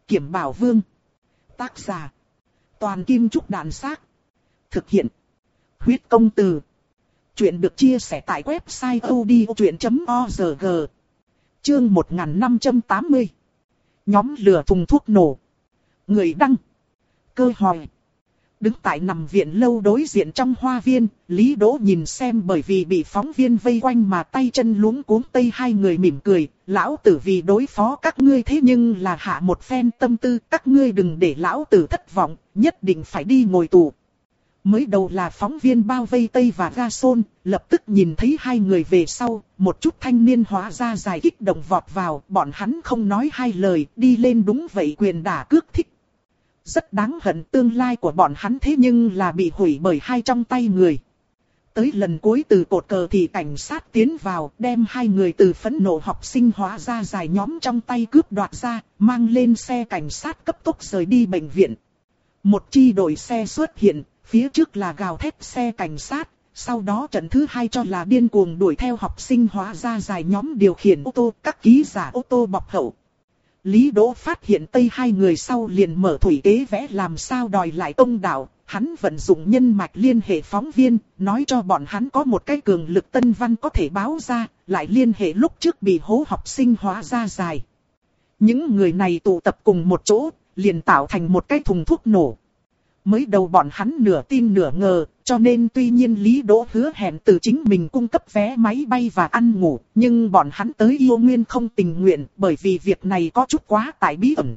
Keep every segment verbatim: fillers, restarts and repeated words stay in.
Kiểm Bảo Vương. Tác giả. Toàn Kim Trúc Đàn Xác. Thực hiện. Huyết Công Từ. Chuyện được chia sẻ tại website odchuyện chấm org. Chương một nghìn năm trăm tám mươi. Nhóm lửa thùng thuốc nổ. Người đăng. Cơ hỏi. Đứng tại nằm viện lâu đối diện trong hoa viên, Lý Đỗ nhìn xem bởi vì bị phóng viên vây quanh mà tay chân luống cuống tây hai người mỉm cười. Lão tử vì đối phó các ngươi thế nhưng là hạ một phen tâm tư, các ngươi đừng để lão tử thất vọng, nhất định phải đi ngồi tù. Mới đầu là phóng viên bao vây Tây và Gason, lập tức nhìn thấy hai người về sau, một chút thanh niên hóa ra dài kích động vọt vào, bọn hắn không nói hai lời, đi lên đúng vậy quyền đả cước thích. Rất đáng hận, tương lai của bọn hắn thế nhưng là bị hủy bởi hai trong tay người. Tới lần cuối từ cột cờ thì cảnh sát tiến vào, đem hai người từ phẫn nộ học sinh hóa ra dài nhóm trong tay cướp đoạt ra, mang lên xe cảnh sát cấp tốc rời đi bệnh viện. Một chi đội xe xuất hiện, phía trước là gào thét xe cảnh sát, sau đó trận thứ hai cho là điên cuồng đuổi theo học sinh hóa ra dài nhóm điều khiển ô tô, các ký giả ô tô bọc hậu. Lý Đỗ phát hiện Tây hai người sau liền mở thủy kế vẽ làm sao đòi lại công đạo, hắn vận dụng nhân mạch liên hệ phóng viên, nói cho bọn hắn có một cái cường lực tân văn có thể báo ra, lại liên hệ lúc trước bị hố học sinh hóa ra dài. Những người này tụ tập cùng một chỗ, liền tạo thành một cái thùng thuốc nổ. Mới đầu bọn hắn nửa tin nửa ngờ, cho nên tuy nhiên Lý Đỗ hứa hẹn từ chính mình cung cấp vé máy bay và ăn ngủ, nhưng bọn hắn tới yêu nguyên không tình nguyện, bởi vì việc này có chút quá tại bí ẩn.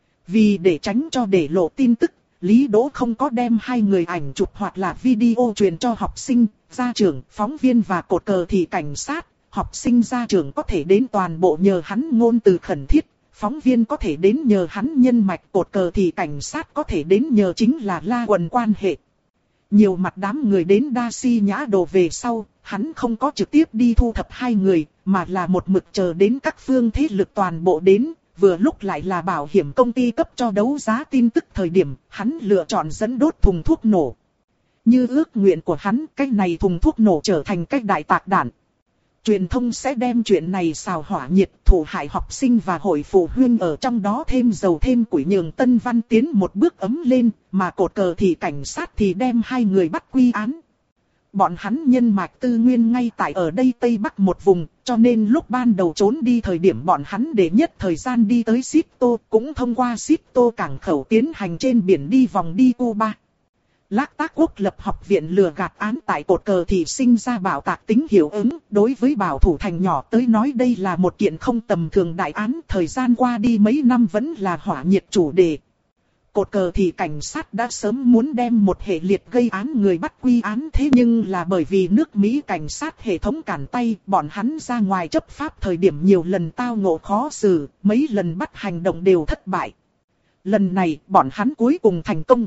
Vì để tránh cho để lộ tin tức, Lý Đỗ không có đem hai người ảnh chụp hoặc là video truyền cho học sinh, gia trưởng, phóng viên và cột cờ thì cảnh sát. Học sinh gia trưởng có thể đến toàn bộ nhờ hắn ngôn từ khẩn thiết. Phóng viên có thể đến nhờ hắn nhân mạch, cột cờ thì cảnh sát có thể đến nhờ chính là la quần quan hệ. Nhiều mặt đám người đến đa si nhã đồ về sau, hắn không có trực tiếp đi thu thập hai người, mà là một mực chờ đến các phương thế lực toàn bộ đến, vừa lúc lại là bảo hiểm công ty cấp cho đấu giá tin tức thời điểm, hắn lựa chọn dẫn đốt thùng thuốc nổ. Như ước nguyện của hắn, cái này thùng thuốc nổ trở thành cái đại tạc đạn. Truyền thông sẽ đem chuyện này xào hỏa nhiệt, thủ hại học sinh và hội phụ huynh ở trong đó thêm dầu thêm củi, nhường tân văn tiến một bước ấm lên, mà cột cờ thì cảnh sát thì đem hai người bắt quy án. Bọn hắn nhân mạch tư nguyên ngay tại ở đây Tây Bắc một vùng, cho nên lúc ban đầu trốn đi thời điểm bọn hắn để nhất thời gian đi tới Sito, cũng thông qua Sito cảng khẩu tiến hành trên biển đi vòng đi Cuba. Lác Tác Quốc lập học viện lừa gạt án tại cột cờ thì sinh ra bảo tạc tính hiệu ứng, đối với bảo thủ thành nhỏ tới nói đây là một kiện không tầm thường đại án, thời gian qua đi mấy năm vẫn là hỏa nhiệt chủ đề. Cột cờ thì cảnh sát đã sớm muốn đem một hệ liệt gây án người bắt quy án, thế nhưng là bởi vì nước Mỹ cảnh sát hệ thống cản tay, bọn hắn ra ngoài chấp pháp thời điểm nhiều lần tao ngộ khó xử, mấy lần bắt hành động đều thất bại. Lần này bọn hắn cuối cùng thành công.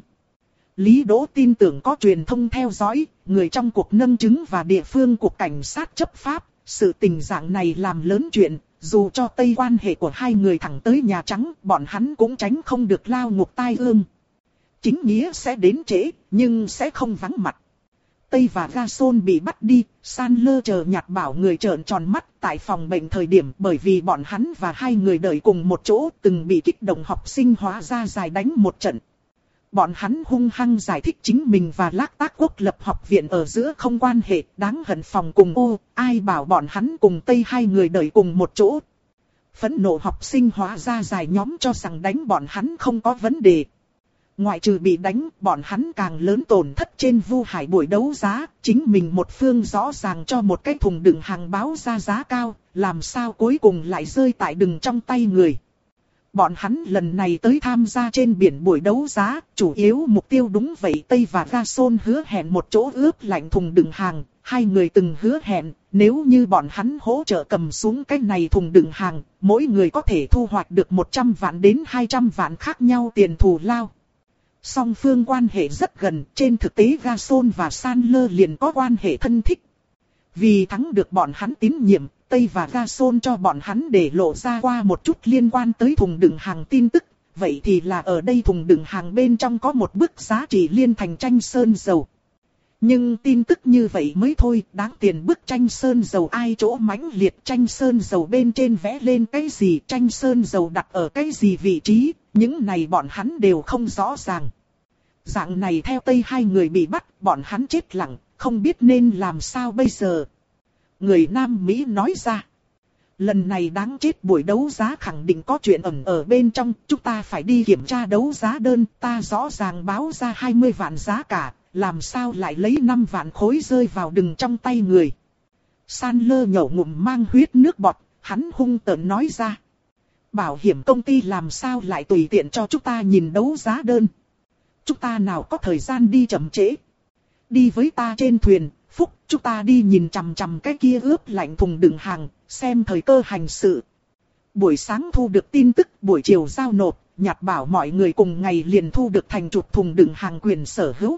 Lý Đỗ tin tưởng có truyền thông theo dõi, người trong cuộc nâng chứng và địa phương cuộc cảnh sát chấp pháp, sự tình dạng này làm lớn chuyện, dù cho Tây quan hệ của hai người thẳng tới Nhà Trắng, bọn hắn cũng tránh không được lao ngục tai ương. Chính nghĩa sẽ đến trễ, nhưng sẽ không vắng mặt. Tây và Gason bị bắt đi, Sandler chờ nhạt bảo người trợn tròn mắt tại phòng bệnh thời điểm, bởi vì bọn hắn và hai người đợi cùng một chỗ từng bị kích động học sinh hóa ra dài đánh một trận. Bọn hắn hung hăng giải thích chính mình và Lác Tác Quốc lập học viện ở giữa không quan hệ, đáng hận phòng cùng ô, ai bảo bọn hắn cùng Tây hai người đợi cùng một chỗ. Phẫn nộ học sinh hóa ra dài nhóm cho rằng đánh bọn hắn không có vấn đề. Ngoại trừ bị đánh, bọn hắn càng lớn tổn thất trên Vu Hải buổi đấu giá, chính mình một phương rõ ràng cho một cái thùng đựng hàng báo ra giá cao, làm sao cuối cùng lại rơi tại đừng trong tay người. Bọn hắn lần này tới tham gia trên biển buổi đấu giá, chủ yếu mục tiêu đúng vậy Tây và Gason hứa hẹn một chỗ ướp lạnh thùng đựng hàng, hai người từng hứa hẹn, nếu như bọn hắn hỗ trợ cầm xuống cái này thùng đựng hàng, mỗi người có thể thu hoạch được một trăm vạn đến hai trăm vạn khác nhau tiền thù lao. Song phương quan hệ rất gần, trên thực tế Gason và Sandler liền có quan hệ thân thích. Vì thắng được bọn hắn tín nhiệm, Tây và Gason cho bọn hắn để lộ ra qua một chút liên quan tới thùng đựng hàng tin tức. Vậy thì là ở đây thùng đựng hàng bên trong có một bức giá trị liên thành tranh sơn dầu. Nhưng tin tức như vậy mới thôi, đáng tiền bức tranh sơn dầu ai chỗ mãnh liệt, tranh sơn dầu bên trên vẽ lên cái gì, tranh sơn dầu đặt ở cái gì vị trí, Những này bọn hắn đều không rõ ràng. Dạng này theo Tây hai người bị bắt, bọn hắn chết lặng, không biết nên làm sao bây giờ. Người Nam Mỹ nói ra. Lần này đáng chết, buổi đấu giá khẳng định có chuyện ẩn ở bên trong, chúng ta phải đi kiểm tra đấu giá đơn, ta rõ ràng báo ra hai mươi vạn giá cả, làm sao lại lấy năm vạn khối rơi vào đừng trong tay người. Sandler nhổ ngụm mang huyết nước bọt, hắn hung tợn nói ra. Bảo hiểm công ty làm sao lại tùy tiện cho chúng ta nhìn đấu giá đơn. Chúng ta nào có thời gian đi chậm trễ. Đi với ta trên thuyền, Phúc, chúng ta đi nhìn chằm chằm cái kia ướp lạnh thùng đựng hàng, xem thời cơ hành sự. Buổi sáng thu được tin tức, buổi chiều giao nộp, Nhạt bảo mọi người cùng ngày liền thu được thành chục thùng đựng hàng quyền sở hữu.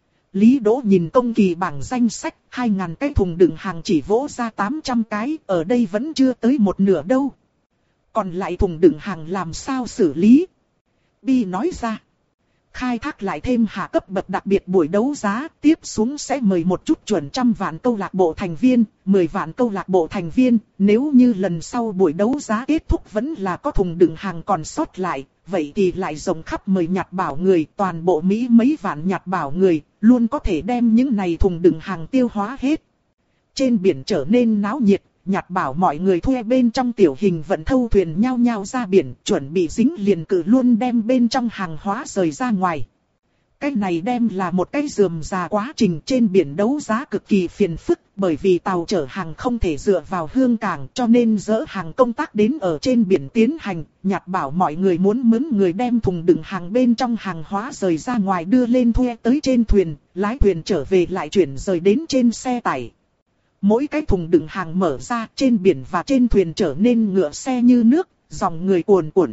Lý Đỗ nhìn công kỳ bảng danh sách, hai ngàn cái thùng đựng hàng chỉ vỗ ra tám trăm cái, ở đây vẫn chưa tới một nửa đâu. Còn lại thùng đựng hàng làm sao xử lý? Bi nói ra. Khai thác lại thêm hạ cấp bậc đặc biệt buổi đấu giá, tiếp xuống sẽ mời một chút chuẩn trăm vạn câu lạc bộ thành viên, mười vạn câu lạc bộ thành viên, nếu như lần sau buổi đấu giá kết thúc vẫn là có thùng đựng hàng còn sót lại, vậy thì lại rộng khắp mời Nhạt bảo người, toàn bộ Mỹ mấy vạn Nhạt bảo người, luôn có thể đem những này thùng đựng hàng tiêu hóa hết. Trên biển trở nên náo nhiệt, Nhạt bảo mọi người thuê bên trong tiểu hình vận thâu thuyền nhao nhao ra biển, chuẩn bị dính liền cử luôn đem bên trong hàng hóa rời ra ngoài. Cái này đem là một cái rườm rà quá trình trên biển đấu giá cực kỳ phiền phức, bởi vì tàu chở hàng không thể dựa vào hương cảng cho nên dỡ hàng công tác đến ở trên biển tiến hành. Nhạt bảo mọi người muốn mướn người đem thùng đựng hàng bên trong hàng hóa rời ra ngoài đưa lên thuê tới trên thuyền, lái thuyền trở về lại chuyển rời đến trên xe tải. Mỗi cái thùng đựng hàng mở ra trên biển và trên thuyền trở nên ngựa xe như nước, dòng người cuồn cuộn.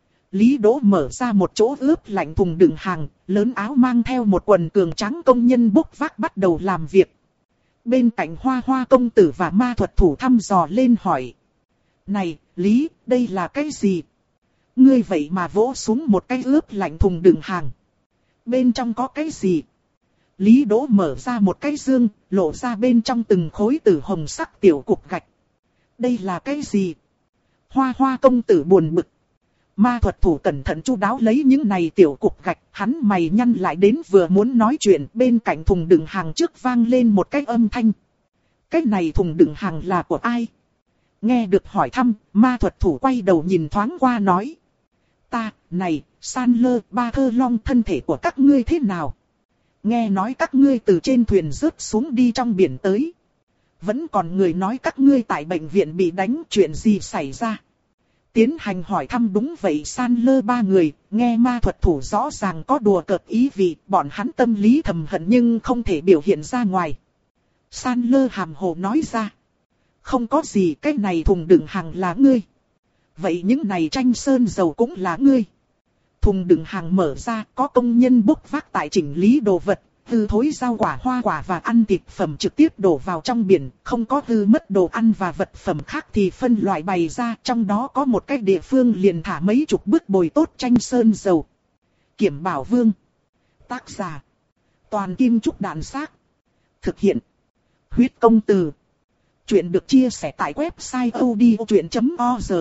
Lý Đỗ mở ra một chỗ ướp lạnh thùng đựng hàng, lớn áo mang theo một quần cường tráng công nhân bốc vác bắt đầu làm việc. Bên cạnh Hoa Hoa công tử và ma thuật thủ thăm dò lên hỏi. Này, Lý, đây là cái gì? Ngươi vậy mà vỗ xuống một cái ướp lạnh thùng đựng hàng. Bên trong có cái gì? Lý Đỗ mở ra một cái dương, lộ ra bên trong từng khối tử hồng sắc tiểu cục gạch. Đây là cái gì? Hoa Hoa công tử buồn bực. Ma thuật thủ cẩn thận chu đáo lấy những này tiểu cục gạch, hắn mày nhăn lại đến vừa muốn nói chuyện, bên cạnh thùng đựng hàng trước vang lên một cái âm thanh. Cái này thùng đựng hàng là của ai? Nghe được hỏi thăm, ma thuật thủ quay đầu nhìn thoáng qua nói. Ta, này, Sandler, ba thơ long, thân thể của các ngươi thế nào? Nghe nói các ngươi từ trên thuyền rớt xuống đi trong biển tới. Vẫn còn người nói các ngươi tại bệnh viện bị đánh, chuyện gì xảy ra? Tiến hành hỏi thăm đúng vậy. Sandler ba người, nghe ma thuật thủ rõ ràng có đùa cợt ý vị, bọn hắn tâm lý thầm hận nhưng không thể biểu hiện ra ngoài. Sandler hàm hồ nói ra. Không có gì, cái này thùng đựng hàng là ngươi. Vậy những này tranh sơn dầu cũng là ngươi. Thùng đựng hàng mở ra, có công nhân bốc vác tại chỉnh lý đồ vật, hư thối rau quả, hoa quả và ăn thịt phẩm trực tiếp đổ vào trong biển, không có hư mất đồ ăn và vật phẩm khác thì phân loại bày ra, trong đó có một cái địa phương liền thả mấy chục bức bồi tốt tranh sơn dầu. Kiểm Bảo Vương. Tác giả. Toàn Kim Trúc Đạn Xác. Thực hiện. Huyết Công Từ. Chuyện được chia sẻ tại website odchuyện chấm org.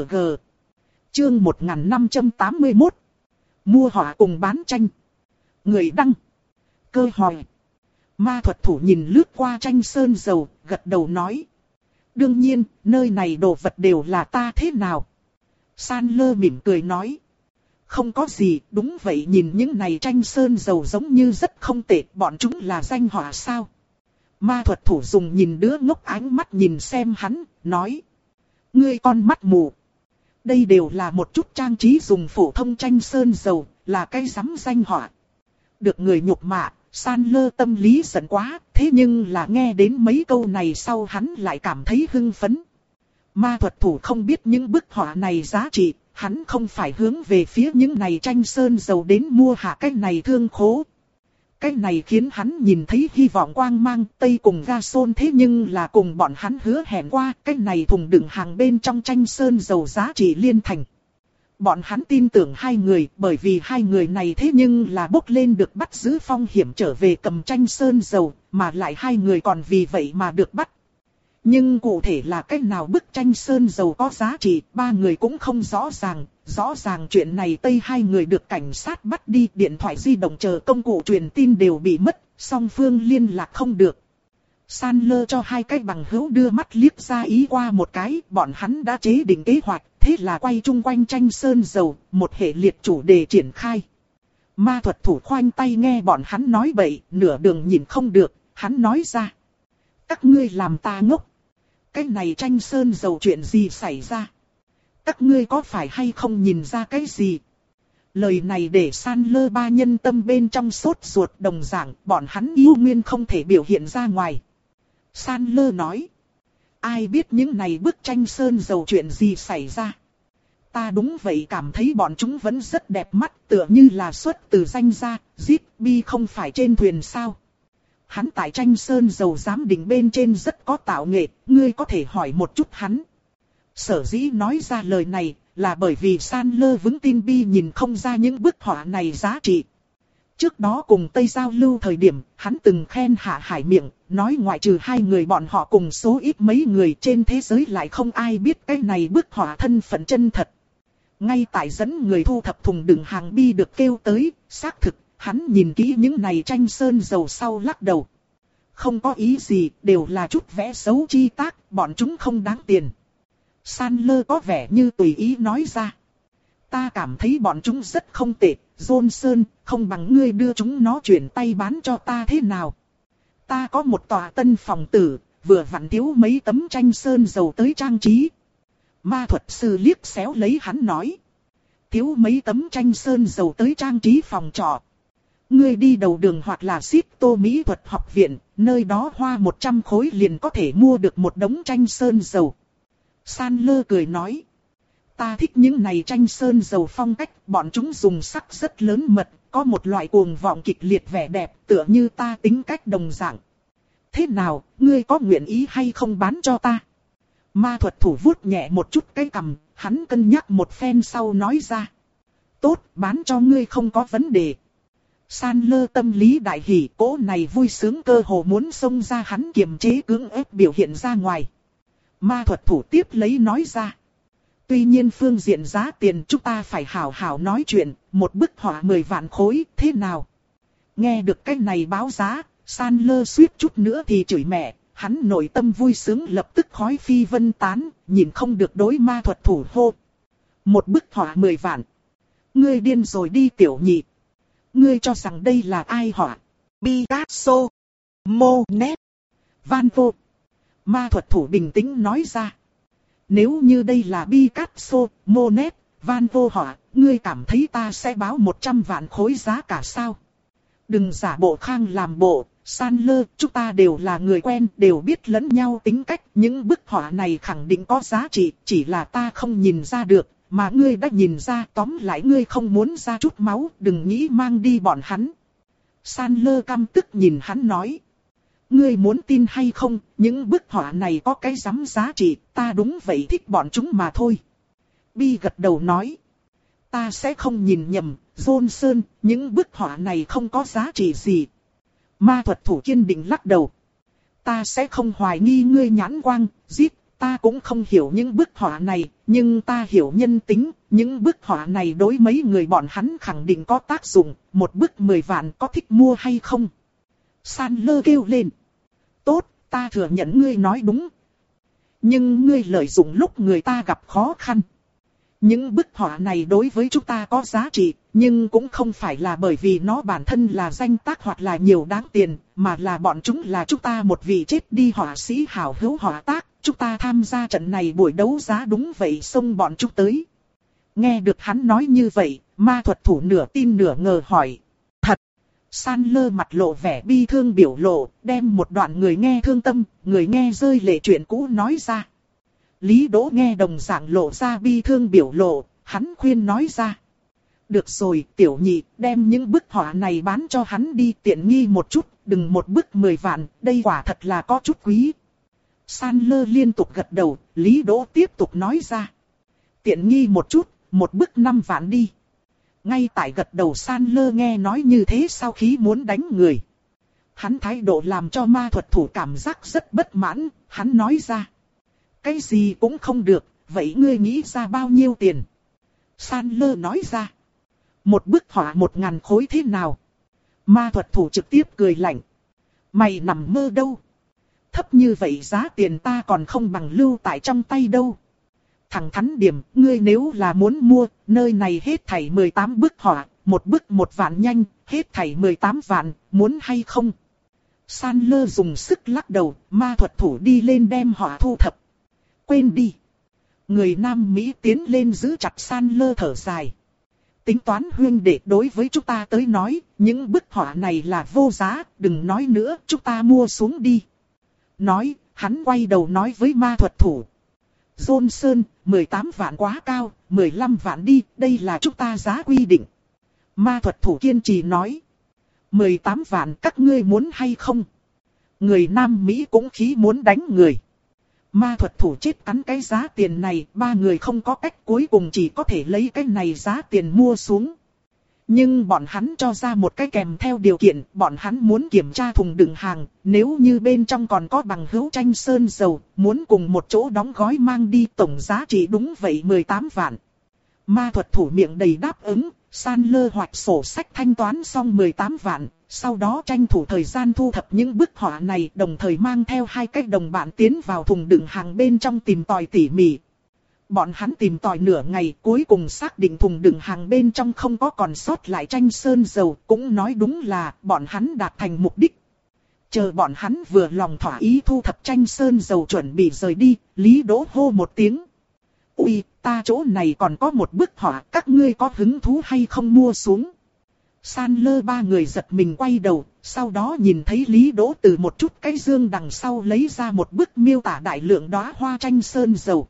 Chương một nghìn năm trăm tám mươi mốt. Mua họa cùng bán tranh. Người đăng. Cơ hỏi. Ma thuật thủ nhìn lướt qua tranh sơn dầu, gật đầu nói. Đương nhiên, nơi này đồ vật đều là ta thế nào? Sandler mỉm cười nói. Không có gì, đúng vậy, nhìn những này tranh sơn dầu giống như rất không tệ, bọn chúng là danh họa sao? Ma thuật thủ dùng nhìn đứa ngốc ánh mắt nhìn xem hắn, nói. Ngươi con mắt mù. Đây đều là một chút trang trí dùng phổ thông tranh sơn dầu, là cái rắm danh họa. Được người nhục mạ, Sandler tâm lý giận quá, thế nhưng là nghe đến mấy câu này sau hắn lại cảm thấy hưng phấn. Ma thuật thủ không biết những bức họa này giá trị, hắn không phải hướng về phía những này tranh sơn dầu đến mua hạ cái này thương khố. Cái này khiến hắn nhìn thấy hy vọng quang mang, Tây cùng Gason thế nhưng là cùng bọn hắn hứa hẹn qua, cái này thùng đựng hàng bên trong tranh sơn dầu giá trị liên thành. Bọn hắn tin tưởng hai người, bởi vì hai người này thế nhưng là bốc lên được bắt giữ phong hiểm trở về cầm tranh sơn dầu, mà lại hai người còn vì vậy mà được bắt. Nhưng cụ thể là cách nào bức tranh sơn dầu có giá trị, ba người cũng không rõ ràng, rõ ràng chuyện này Tây hai người được cảnh sát bắt đi, điện thoại di động chờ công cụ truyền tin đều bị mất, song phương liên lạc không được. Sandler cho hai cái bằng hữu đưa mắt liếc ra ý qua một cái, bọn hắn đã chế định kế hoạch, thế là quay chung quanh tranh sơn dầu, một hệ liệt chủ đề triển khai. Ma thuật thủ khoanh tay nghe bọn hắn nói bậy, nửa đường nhìn không được, hắn nói ra. Các ngươi làm ta ngốc. Cái này tranh sơn dầu chuyện gì xảy ra? Các ngươi có phải hay không nhìn ra cái gì? Lời này để Sandler ba nhân tâm bên trong sốt ruột, đồng dạng, bọn hắn yêu nguyên không thể biểu hiện ra ngoài. Sandler nói. Ai biết những này bức tranh sơn dầu chuyện gì xảy ra? Ta đúng vậy cảm thấy bọn chúng vẫn rất đẹp mắt, tựa như là xuất từ danh gia, Zippy không phải trên thuyền sao? Hắn tại tranh sơn dầu giám định bên trên rất có tạo nghệ, ngươi có thể hỏi một chút hắn. Sở dĩ nói ra lời này, là bởi vì Sandler vững tin Bi nhìn không ra những bức họa này giá trị. Trước đó cùng Tây giao lưu thời điểm, hắn từng khen Hạ Hải miệng, nói ngoại trừ hai người bọn họ cùng số ít mấy người trên thế giới lại không ai biết cái này bức họa thân phận chân thật. Ngay tại dẫn người thu thập thùng đựng hàng Bi được kêu tới, xác thực, hắn nhìn kỹ những này tranh sơn dầu sau lắc đầu. Không có ý gì, đều là chút vẽ xấu chi tác, bọn chúng không đáng tiền. Sandler có vẻ như tùy ý nói ra. Ta cảm thấy bọn chúng rất không tệ, Johnson, không bằng ngươi đưa chúng nó chuyển tay bán cho ta thế nào. Ta có một tòa tân phòng tử, vừa vặn thiếu mấy tấm tranh sơn dầu tới trang trí. Ma thuật sư liếc xéo lấy hắn nói. Thiếu mấy tấm tranh sơn dầu tới trang trí phòng trọ. Ngươi đi đầu đường hoặc là Sito Mỹ thuật học viện, nơi đó hoa một trăm khối liền có thể mua được một đống tranh sơn dầu. Sandler cười nói. Ta thích những này tranh sơn dầu phong cách, bọn chúng dùng sắc rất lớn mật, có một loại cuồng vọng kịch liệt vẻ đẹp, tựa như ta tính cách đồng dạng. Thế nào, ngươi có nguyện ý hay không bán cho ta? Ma thuật thủ vuốt nhẹ một chút cái cằm, hắn cân nhắc một phen sau nói ra. Tốt, bán cho ngươi không có vấn đề. Sandler tâm lý đại hỉ, cỗ này vui sướng cơ hồ muốn xông ra hắn kiềm chế cưỡng ép biểu hiện ra ngoài. Ma thuật thủ tiếp lấy nói ra. Tuy nhiên phương diện giá tiền chúng ta phải hảo hảo nói chuyện, một bức họa mười vạn khối, thế nào? Nghe được cái này báo giá, Sandler suýt chút nữa thì chửi mẹ, hắn nội tâm vui sướng lập tức khói phi vân tán, nhìn không được đối ma thuật thủ hô. Một bức họa mười vạn. Ngươi điên rồi đi tiểu nhị. Ngươi cho rằng đây là ai họa? Picasso, Monet, Van Gogh. Ma thuật thủ bình tĩnh nói ra. Nếu như đây là Picasso, Monet, Van Gogh họa, ngươi cảm thấy ta sẽ báo một trăm vạn khối giá cả sao? Đừng giả bộ khang làm bộ, Sandler, chúng ta đều là người quen, đều biết lẫn nhau tính cách. Những bức họa này khẳng định có giá trị, chỉ là ta không nhìn ra được, mà ngươi đã nhìn ra, tóm lại ngươi không muốn ra chút máu, đừng nghĩ mang đi bọn hắn. Sandler căm tức nhìn hắn nói. Ngươi muốn tin hay không, những bức họa này có cái rắm giá trị, ta đúng vậy thích bọn chúng mà thôi. Bi gật đầu nói. Ta sẽ không nhìn nhầm, Johnson, những bức họa này không có giá trị gì. Ma thuật thủ kiên định lắc đầu. Ta sẽ không hoài nghi ngươi nhãn quang, giết, ta cũng không hiểu những bức họa này, nhưng ta hiểu nhân tính, những bức họa này đối mấy người bọn hắn khẳng định có tác dụng, một bức mười vạn có thích mua hay không? Sandler kêu lên. Tốt, ta thừa nhận ngươi nói đúng. Nhưng ngươi lợi dụng lúc người ta gặp khó khăn. Những bức họa này đối với chúng ta có giá trị, nhưng cũng không phải là bởi vì nó bản thân là danh tác hoặc là nhiều đáng tiền, mà là bọn chúng là chúng ta một vị chết đi họa sĩ hảo hữu họa tác. Chúng ta tham gia trận này buổi đấu giá đúng vậy xông bọn chúng tới. Nghe được hắn nói như vậy, ma thuật thủ nửa tin nửa ngờ hỏi. Thật! Sandler mặt lộ vẻ bi thương biểu lộ, đem một đoạn người nghe thương tâm, người nghe rơi lệ chuyện cũ nói ra. Lý Đỗ nghe đồng dạng lộ ra bi thương biểu lộ, hắn khuyên nói ra. Được rồi, tiểu nhị, đem những bức họa này bán cho hắn đi tiện nghi một chút, đừng một bức mười vạn, đây quả thật là có chút quý. Sandler liên tục gật đầu, Lý Đỗ tiếp tục nói ra. Tiện nghi một chút, một bức năm vạn đi. Ngay tại gật đầu Sandler nghe nói như thế sau khi muốn đánh người. Hắn thái độ làm cho ma thuật thủ cảm giác rất bất mãn, hắn nói ra. Cái gì cũng không được, vậy ngươi nghĩ ra bao nhiêu tiền? Sandler nói ra. Một bức họa một ngàn khối thế nào? Ma thuật thủ trực tiếp cười lạnh. Mày nằm mơ đâu? Thấp như vậy giá tiền ta còn không bằng lưu tại trong tay đâu. Thẳng thắn điểm, ngươi nếu là muốn mua, nơi này hết thảy mười tám bức họa, một bức một vạn nhanh, hết thảy mười tám vạn, muốn hay không? Sandler dùng sức lắc đầu, ma thuật thủ đi lên đem họa thu thập. Quên đi. Người Nam Mỹ tiến lên giữ chặt Sandler thở dài. Tính toán huynh đệ, đối với chúng ta tới nói, những bức họa này là vô giá, đừng nói nữa, chúng ta mua xuống đi. Nói, hắn quay đầu nói với ma thuật thủ. Johnson, mười tám vạn quá cao, mười lăm vạn đi, đây là chúng ta giá quy định. Ma thuật thủ kiên trì nói. mười tám vạn các ngươi muốn hay không? Người Nam Mỹ cũng khí muốn đánh người. Ma thuật thủ chết cắn cái giá tiền này, ba người không có cách, cuối cùng chỉ có thể lấy cái này giá tiền mua xuống. Nhưng bọn hắn cho ra một cái kèm theo điều kiện, bọn hắn muốn kiểm tra thùng đựng hàng, nếu như bên trong còn có bằng hữu tranh sơn dầu, muốn cùng một chỗ đóng gói mang đi, tổng giá trị đúng vậy mười tám vạn. Ma thuật thủ miệng đầy đáp ứng, Sandler hoạch sổ sách thanh toán xong mười tám vạn, sau đó tranh thủ thời gian thu thập những bức họa này, đồng thời mang theo hai cái đồng bạn tiến vào thùng đựng hàng bên trong tìm tòi tỉ mỉ. Bọn hắn tìm tòi nửa ngày, cuối cùng xác định thùng đựng hàng bên trong không có còn sót lại tranh sơn dầu, cũng nói đúng là bọn hắn đạt thành mục đích. Chờ bọn hắn vừa lòng thỏa ý thu thập tranh sơn dầu chuẩn bị rời đi, Lý Đỗ hô một tiếng. Ui, ta chỗ này còn có một bức họa, các ngươi có hứng thú hay không mua xuống? Sandler ba người giật mình quay đầu, sau đó nhìn thấy Lý Đỗ từ một chút cái dương đằng sau lấy ra một bức miêu tả đại lượng đóa hoa tranh sơn dầu.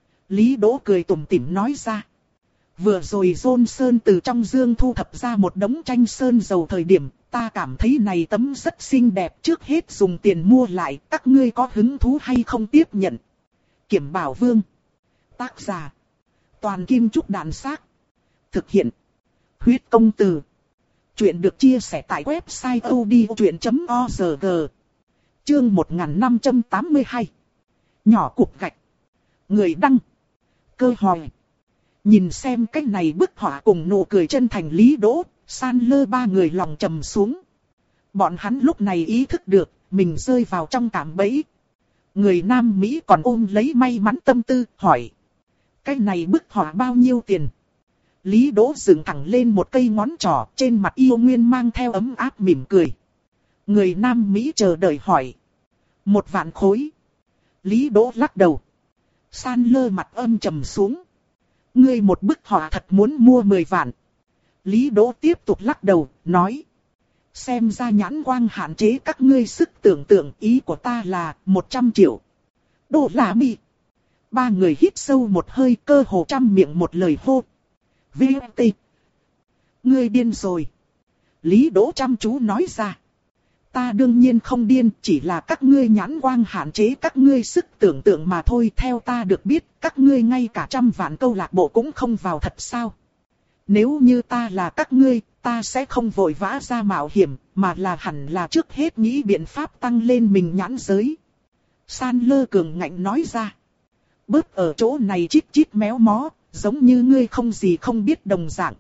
Lý Đỗ cười tủm tỉm nói ra. Vừa rồi Johnson từ trong dương thu thập ra một đống tranh sơn dầu thời điểm, ta cảm thấy này tấm rất xinh đẹp, trước hết dùng tiền mua lại, các ngươi có hứng thú hay không tiếp nhận? Kiểm Bảo Vương. Tác giả. Toàn Kim Trúc Đàn Xác. Thực hiện. Huyết Công Từ. Chuyện được chia sẻ tại website odchuyện chấm org. Chương một nghìn năm trăm tám mươi hai. Nhỏ cục gạch. Người đăng. Cơ hỏi. Nhìn xem cái này bức họa cùng nụ cười chân thành Lý Đỗ, Sandler ba người lòng trầm xuống. Bọn hắn lúc này ý thức được, mình rơi vào trong cạm bẫy. Người Nam Mỹ còn ôm lấy may mắn tâm tư, hỏi. Cái này bức họa bao nhiêu tiền? Lý Đỗ dựng thẳng lên một cây ngón trỏ, trên mặt yêu nguyên mang theo ấm áp mỉm cười. Người Nam Mỹ chờ đợi hỏi. Một vạn khối. Lý Đỗ lắc đầu. Sandler mặt âm trầm xuống. Ngươi một bức họa thật muốn mua mười vạn. Lý Đỗ tiếp tục lắc đầu, nói. Xem ra nhãn quang hạn chế các ngươi sức tưởng tượng, ý của ta là một trăm triệu. Đô la Mỹ. Ba người hít sâu một hơi, cơ hồ trăm miệng một lời hô. vê en tê. Ngươi điên rồi. Lý Đỗ chăm chú nói ra. Ta đương nhiên không điên, chỉ là các ngươi nhãn quang hạn chế các ngươi sức tưởng tượng mà thôi. Theo ta được biết, các ngươi ngay cả trăm vạn câu lạc bộ cũng không vào thật sao? Nếu như ta là các ngươi, ta sẽ không vội vã ra mạo hiểm, mà là hẳn là trước hết nghĩ biện pháp tăng lên mình nhãn giới. Sandler cường ngạnh nói ra. Bớt ở chỗ này chít chít méo mó, giống như ngươi không gì không biết đồng dạng.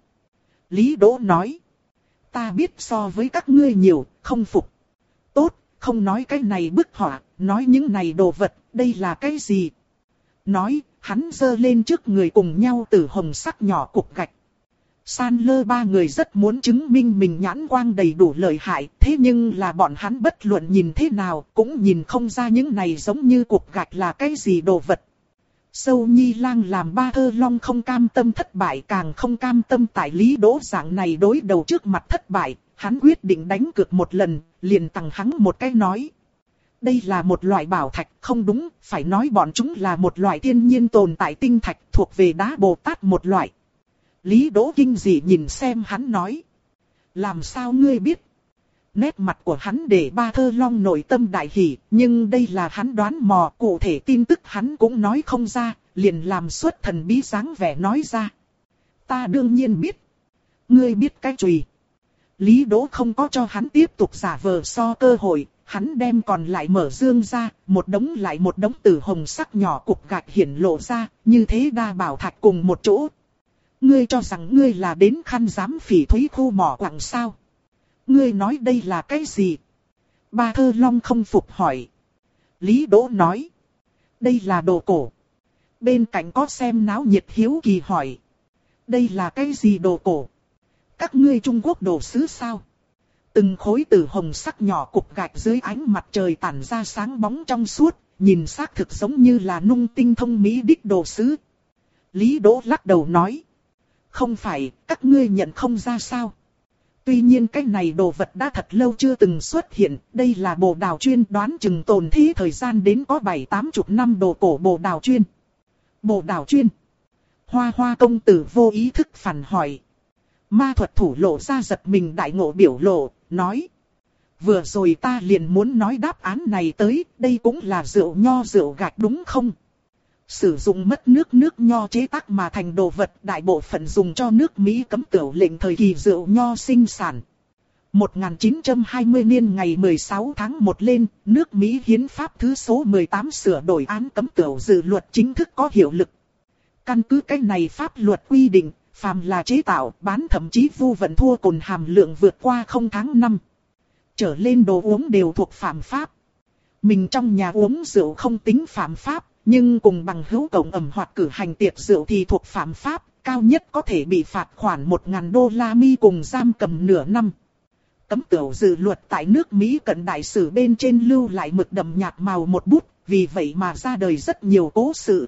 Lý Đỗ nói. Ta biết so với các ngươi nhiều, không phục. Tốt, không nói cái này bức họa, nói những này đồ vật, đây là cái gì? Nói, hắn giơ lên trước người cùng nhau từ hồng sắc nhỏ cục gạch. Sandler ba người rất muốn chứng minh mình nhãn quang đầy đủ lợi hại, thế nhưng là bọn hắn bất luận nhìn thế nào cũng nhìn không ra những này giống như cục gạch là cái gì đồ vật. Sâu Nhi Lang làm ba thơ long không cam tâm thất bại, càng không cam tâm tại Lý Đỗ dạng này đối đầu trước mặt thất bại, hắn quyết định đánh cược một lần, liền tặng hắn một cái nói. Đây là một loại bảo thạch, không đúng, phải nói bọn chúng là một loại thiên nhiên tồn tại tinh thạch, thuộc về đá Bồ Tát một loại. Lý Đỗ kinh dị nhìn xem hắn nói. Làm sao ngươi biết? Nét mặt của hắn để ba thơ long nội tâm đại hỉ, nhưng đây là hắn đoán mò, cụ thể tin tức hắn cũng nói không ra, liền làm xuất thần bí dáng vẻ nói ra. Ta đương nhiên biết. Ngươi biết cái chùy. Lý Đỗ không có cho hắn tiếp tục giả vờ so cơ hội, hắn đem còn lại mở dương ra, một đống lại một đống tử hồng sắc nhỏ cục gạch hiển lộ ra, như thế đa bảo thạch cùng một chỗ. Ngươi cho rằng ngươi là đến khăn giám phỉ thúy khu mỏ quặng sao? Ngươi nói đây là cái gì? Ba Thơ Long không phục hỏi. Lý Đỗ nói. Đây là đồ cổ. Bên cạnh có xem náo nhiệt hiếu kỳ hỏi. Đây là cái gì đồ cổ? Các ngươi Trung Quốc đồ sứ sao? Từng khối tử hồng sắc nhỏ cục gạch dưới ánh mặt trời tản ra sáng bóng trong suốt, nhìn xác thực giống như là nung tinh thông mỹ đích đồ sứ. Lý Đỗ lắc đầu nói. Không phải, các ngươi nhận không ra sao? Tuy nhiên cái này đồ vật đã thật lâu chưa từng xuất hiện, đây là bồ đào chuyên, đoán chừng tồn thế thời gian đến có bảy tám chục năm đồ cổ bồ đào chuyên. Bồ đào chuyên. Hoa Hoa công tử vô ý thức phản hỏi. Ma thuật thủ lộ ra giật mình đại ngộ biểu lộ, nói. Vừa rồi ta liền muốn nói đáp án này tới, đây cũng là rượu nho rượu gạch đúng không? Sử dụng mất nước nước nho chế tác mà thành đồ vật, đại bộ phận dùng cho nước Mỹ cấm tửu lệnh thời kỳ rượu nho sinh sản. một nghìn chín trăm hai mươi niên ngày mười sáu tháng một lên, nước Mỹ hiến pháp thứ số mười tám sửa đổi án cấm tửu dự luật chính thức có hiệu lực. Căn cứ cái này pháp luật quy định, phàm là chế tạo, bán thậm chí vu vận thua cồn hàm lượng vượt qua không tháng năm trở lên đồ uống đều thuộc phạm pháp. Mình trong nhà uống rượu không tính phạm pháp, nhưng cùng bằng hữu cộng ẩm hoặc cử hành tiệc rượu thì thuộc phạm pháp, cao nhất có thể bị phạt khoản một nghìn đô la Mi cùng giam cầm nửa năm. Cấm tửu dự luật tại nước Mỹ cận đại sử bên trên lưu lại mực đậm nhạt màu một bút, vì vậy mà ra đời rất nhiều cố sự.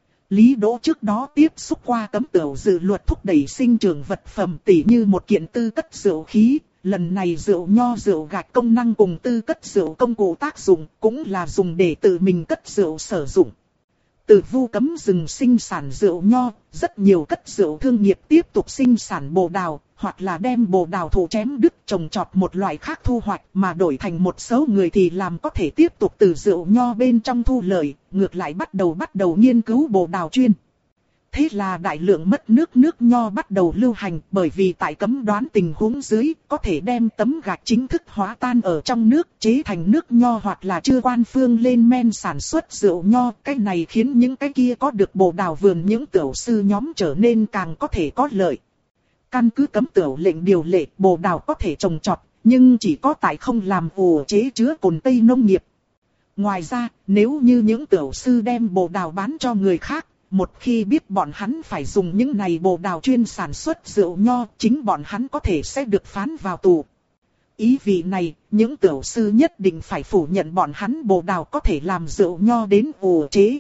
Lý Đỗ trước đó tiếp xúc qua cấm tửu dự luật thúc đẩy sinh trưởng vật phẩm tỉ như một kiện tư cất rượu khí. Lần này rượu nho rượu gạch công năng cùng tư cất rượu công cụ tác dụng cũng là dùng để tự mình cất rượu sử dụng. Từ vu cấm rừng sinh sản rượu nho, rất nhiều cất rượu thương nghiệp tiếp tục sinh sản bồ đào, hoặc là đem bồ đào thụ chém đứt trồng trọt một loại khác thu hoạch mà đổi thành một số người thì làm có thể tiếp tục từ rượu nho bên trong thu lợi, ngược lại bắt đầu bắt đầu nghiên cứu bồ đào chuyên. Thế là đại lượng mất nước nước nho bắt đầu lưu hành, bởi vì tại cấm đoán tình huống dưới có thể đem tấm gạch chính thức hóa tan ở trong nước chế thành nước nho hoặc là chưa quan phương lên men sản xuất rượu nho. Cái này khiến những cái kia có được bồ đào vườn những tửu sư nhóm trở nên càng có thể có lợi. Căn cứ cấm tửu lệnh điều lệ, bồ đào có thể trồng trọt, nhưng chỉ có tại không làm ủ chế chứa cồn tây nông nghiệp. Ngoài ra, nếu như những tửu sư đem bồ đào bán cho người khác, một khi biết bọn hắn phải dùng những này bồ đào chuyên sản xuất rượu nho, chính bọn hắn có thể sẽ được phán vào tù. Ý vị này, những tửu sư nhất định phải phủ nhận bọn hắn bồ đào có thể làm rượu nho đến ủ chế.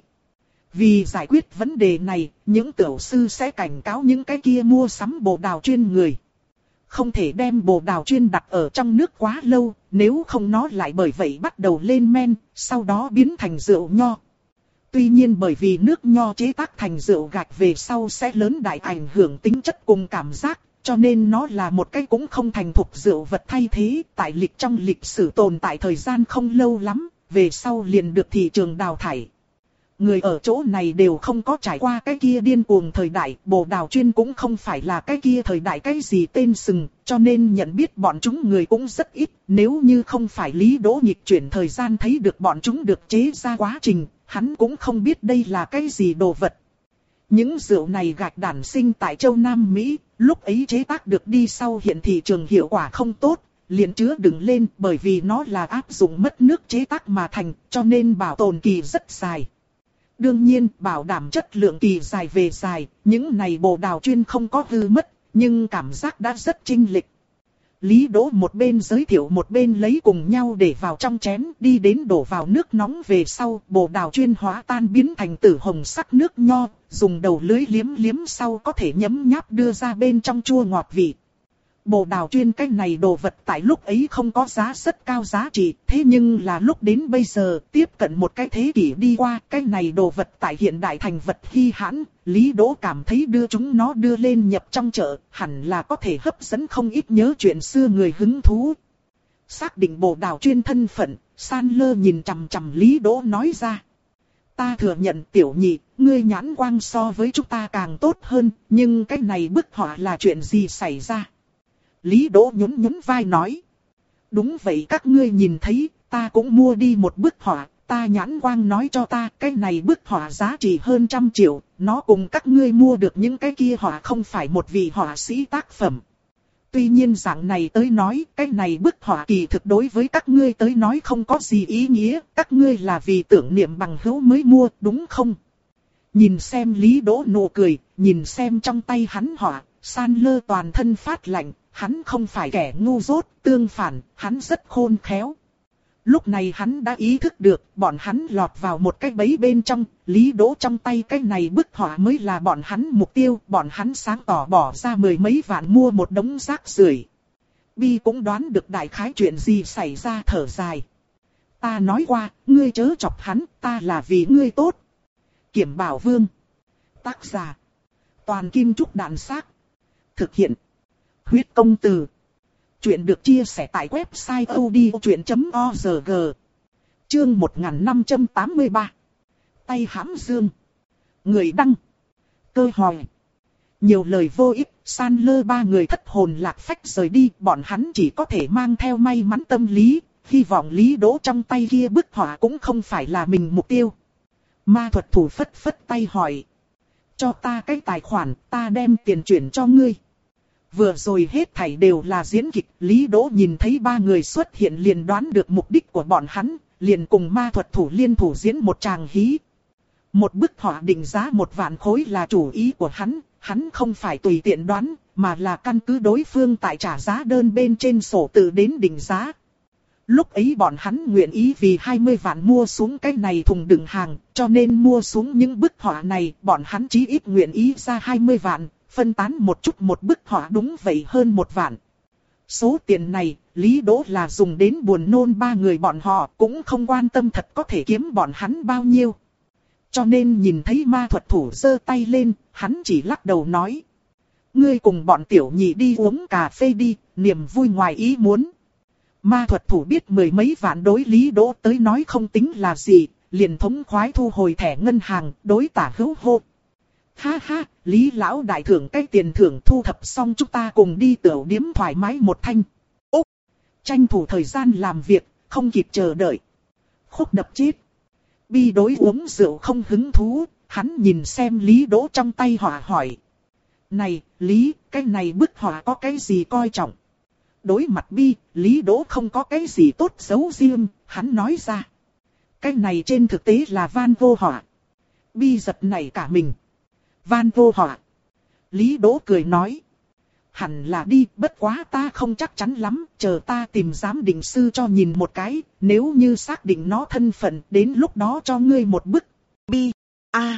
Vì giải quyết vấn đề này, những tửu sư sẽ cảnh cáo những cái kia mua sắm bồ đào chuyên người. Không thể đem bồ đào chuyên đặt ở trong nước quá lâu, nếu không nó lại bởi vậy bắt đầu lên men, sau đó biến thành rượu nho. Tuy nhiên bởi vì nước nho chế tác thành rượu gạch về sau sẽ lớn đại ảnh hưởng tính chất cùng cảm giác, cho nên nó là một cái cũng không thành thục rượu vật thay thế, tại lịch trong lịch sử tồn tại thời gian không lâu lắm, về sau liền được thị trường đào thải. Người ở chỗ này đều không có trải qua cái kia điên cuồng thời đại, bồ đào chuyên cũng không phải là cái kia thời đại cái gì tên sừng, cho nên nhận biết bọn chúng người cũng rất ít, nếu như không phải Lý Đỗ nghịch chuyển thời gian thấy được bọn chúng được chế ra quá trình, hắn cũng không biết đây là cái gì đồ vật. Những rượu này gạch đản sinh tại châu Nam Mỹ, lúc ấy chế tác được đi sau hiện thị trường hiệu quả không tốt, liền chứa đựng lên bởi vì nó là áp dụng mất nước chế tác mà thành, cho nên bảo tồn kỳ rất dài. Đương nhiên, bảo đảm chất lượng kỳ dài về dài, những này bồ đào chuyên không có hư mất, nhưng cảm giác đã rất chênh lệch. Lý Đỗ một bên giới thiệu một bên lấy cùng nhau để vào trong chén, đi đến đổ vào nước nóng về sau, bồ đào chuyên hóa tan biến thành tử hồng sắc nước nho, dùng đầu lưới liếm liếm sau có thể nhấm nháp đưa ra bên trong chua ngọt vị. Bồ đào chuyên cái này đồ vật tại lúc ấy không có giá rất cao giá trị, thế nhưng là lúc đến bây giờ, tiếp cận một cái thế kỷ đi qua, cái này đồ vật tại hiện đại thành vật hi hãn, Lý Đỗ cảm thấy đưa chúng nó đưa lên nhập trong chợ, hẳn là có thể hấp dẫn không ít nhớ chuyện xưa người hứng thú. Xác định bồ đào chuyên thân phận, Sandler nhìn chằm chằm Lý Đỗ nói ra. Ta thừa nhận tiểu nhị, ngươi nhãn quang so với chúng ta càng tốt hơn, nhưng cái này bức họa là chuyện gì xảy ra? Lý Đỗ nhún nhún vai nói. Đúng vậy, các ngươi nhìn thấy, ta cũng mua đi một bức họa, ta nhãn quang nói cho ta, cái này bức họa giá trị hơn trăm triệu, nó cùng các ngươi mua được những cái kia họa không phải một vị họa sĩ tác phẩm. Tuy nhiên dạng này tới nói, cái này bức họa kỳ thực đối với các ngươi tới nói không có gì ý nghĩa, các ngươi là vì tưởng niệm bằng hữu mới mua, đúng không? Nhìn xem Lý Đỗ nụ cười, nhìn xem trong tay hắn họa, Sandler toàn thân phát lạnh, hắn không phải kẻ ngu dốt, tương phản, hắn rất khôn khéo. Lúc này hắn đã ý thức được, bọn hắn lọt vào một cái bẫy bên trong, Lý Đỗ trong tay cái này bức họa mới là bọn hắn mục tiêu, bọn hắn sáng tỏ bỏ ra mười mấy vạn mua một đống rác rưởi. Bi cũng đoán được đại khái chuyện gì xảy ra, thở dài. Ta nói qua, ngươi chớ chọc hắn, ta là vì ngươi tốt. Kiểm Bảo Vương. Tác giả. Toàn Kim Trúc Đạn Xác. Thực hiện. Huyết Công Từ. Chuyện được chia sẻ tại website odchuyện chấm org. Chương một nghìn năm trăm tám mươi ba. Tay hãm dương. Người đăng. Cơ hỏi. Nhiều lời vô ích, Sandler ba người thất hồn lạc phách rời đi, bọn hắn chỉ có thể mang theo may mắn tâm lý, hy vọng Lý Đỗ trong tay kia bức họa cũng không phải là mình mục tiêu. Ma thuật thủ phất phất tay hỏi. Cho ta cái tài khoản, ta đem tiền chuyển cho ngươi. Vừa rồi hết thảy đều là diễn kịch, Lý Đỗ nhìn thấy ba người xuất hiện liền đoán được mục đích của bọn hắn, liền cùng ma thuật thủ liên thủ diễn một tràng hí. Một bức họa định giá một vạn khối là chủ ý của hắn, hắn không phải tùy tiện đoán, mà là căn cứ đối phương tại trả giá đơn bên trên sổ tự đến định giá. Lúc ấy bọn hắn nguyện ý vì hai mươi vạn mua xuống cái này thùng đựng hàng, cho nên mua xuống những bức họa này, bọn hắn chí ít nguyện ý ra hai mươi vạn, phân tán một chút một bức họa đúng vậy hơn một vạn. Số tiền này, Lý Đỗ là dùng đến buồn nôn ba người bọn họ, cũng không quan tâm thật có thể kiếm bọn hắn bao nhiêu. Cho nên nhìn thấy ma thuật thủ giơ tay lên, hắn chỉ lắc đầu nói. Ngươi cùng bọn tiểu nhị đi uống cà phê đi, niềm vui ngoài ý muốn. Ma thuật thủ biết mười mấy vạn đối Lý Đỗ tới nói không tính là gì, liền thống khoái thu hồi thẻ ngân hàng, đối Tả Hữu hô. Ha ha, Lý lão đại thưởng cái tiền thưởng thu thập xong chúng ta cùng đi tiểu điếm thoải mái một thanh. Úc! Tranh thủ thời gian làm việc, không kịp chờ đợi. Khúc đập chết. Bi đối uống rượu không hứng thú, hắn nhìn xem Lý Đỗ trong tay họa hỏi. Này, Lý, cái này bức họa có cái gì coi trọng? Đối mặt Bi, Lý Đỗ không có cái gì tốt xấu riêng, hắn nói ra. Cái này trên thực tế là Van Gogh họa. Bi giật nảy cả mình. Van Gogh họa. Lý Đỗ cười nói. Hẳn là đi, bất quá ta không chắc chắn lắm, chờ ta tìm giám định sư cho nhìn một cái, nếu như xác định nó thân phận, đến lúc đó cho ngươi một bức. Bi, a.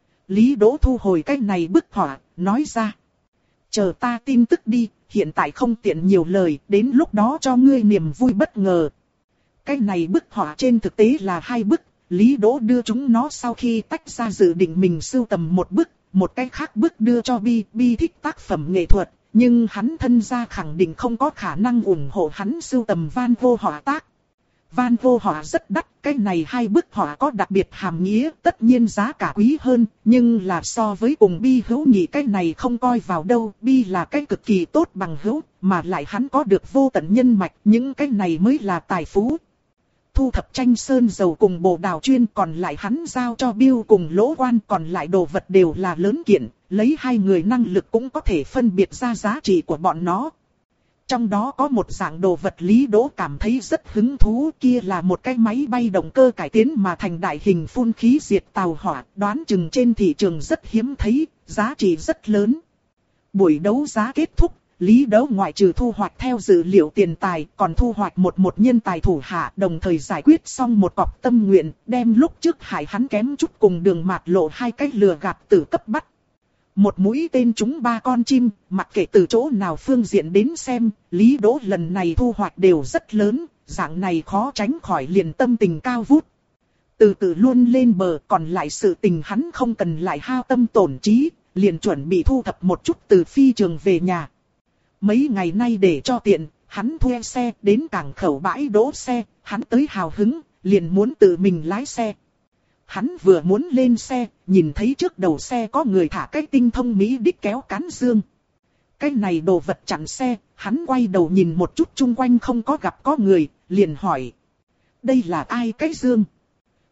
Lý Đỗ thu hồi cái này bức họa, nói ra. Chờ ta tin tức đi, hiện tại không tiện nhiều lời, đến lúc đó cho ngươi niềm vui bất ngờ. Cái này bức họa trên thực tế là hai bức, Lý Đỗ đưa chúng nó sau khi tách ra dự định mình sưu tầm một bức, một cái khác bức đưa cho Bi, Bi thích tác phẩm nghệ thuật, nhưng hắn thân gia khẳng định không có khả năng ủng hộ hắn sưu tầm Van Gogh họa tác. Van Gogh họa rất đắt, cái này hai bức họa có đặc biệt hàm nghĩa, tất nhiên giá cả quý hơn, nhưng là so với cùng Bi hữu nghị cái này không coi vào đâu, Bi là cái cực kỳ tốt bằng hữu, mà lại hắn có được vô tận nhân mạch, những cái này mới là tài phú. Thu thập tranh sơn dầu cùng bồ đào chuyên, còn lại hắn giao cho Bill cùng Lỗ Quan, còn lại đồ vật đều là lớn kiện, lấy hai người năng lực cũng có thể phân biệt ra giá trị của bọn nó. Trong đó có một dạng đồ vật Lý Đỗ cảm thấy rất hứng thú, kia là một cái máy bay động cơ cải tiến mà thành đại hình phun khí diệt tàu hỏa, đoán chừng trên thị trường rất hiếm thấy, giá trị rất lớn. Buổi đấu giá kết thúc, Lý Đỗ ngoại trừ thu hoạch theo dữ liệu tiền tài, còn thu hoạch một một nhân tài thủ hạ, đồng thời giải quyết xong một cọc tâm nguyện, đem lúc trước hại hắn kém chút cùng Đường Mạt Lộ hai cái lừa gạt tử cấp bắt. Một mũi tên trúng ba con chim, mặc kệ từ chỗ nào phương diện đến xem, Lý Đỗ lần này thu hoạch đều rất lớn, dạng này khó tránh khỏi liền tâm tình cao vút. Từ từ luôn lên bờ, còn lại sự tình hắn không cần lại hao tâm tổn trí, liền chuẩn bị thu thập một chút từ phi trường về nhà. Mấy ngày nay để cho tiện, hắn thuê xe đến cảng khẩu bãi đỗ xe, hắn tới hào hứng, liền muốn tự mình lái xe. Hắn vừa muốn lên xe, nhìn thấy trước đầu xe có người thả cái tinh thông Mỹ đích kéo cán dương. Cái này đồ vật chặn xe, hắn quay đầu nhìn một chút chung quanh không có gặp có người, liền hỏi. Đây là ai cái dương?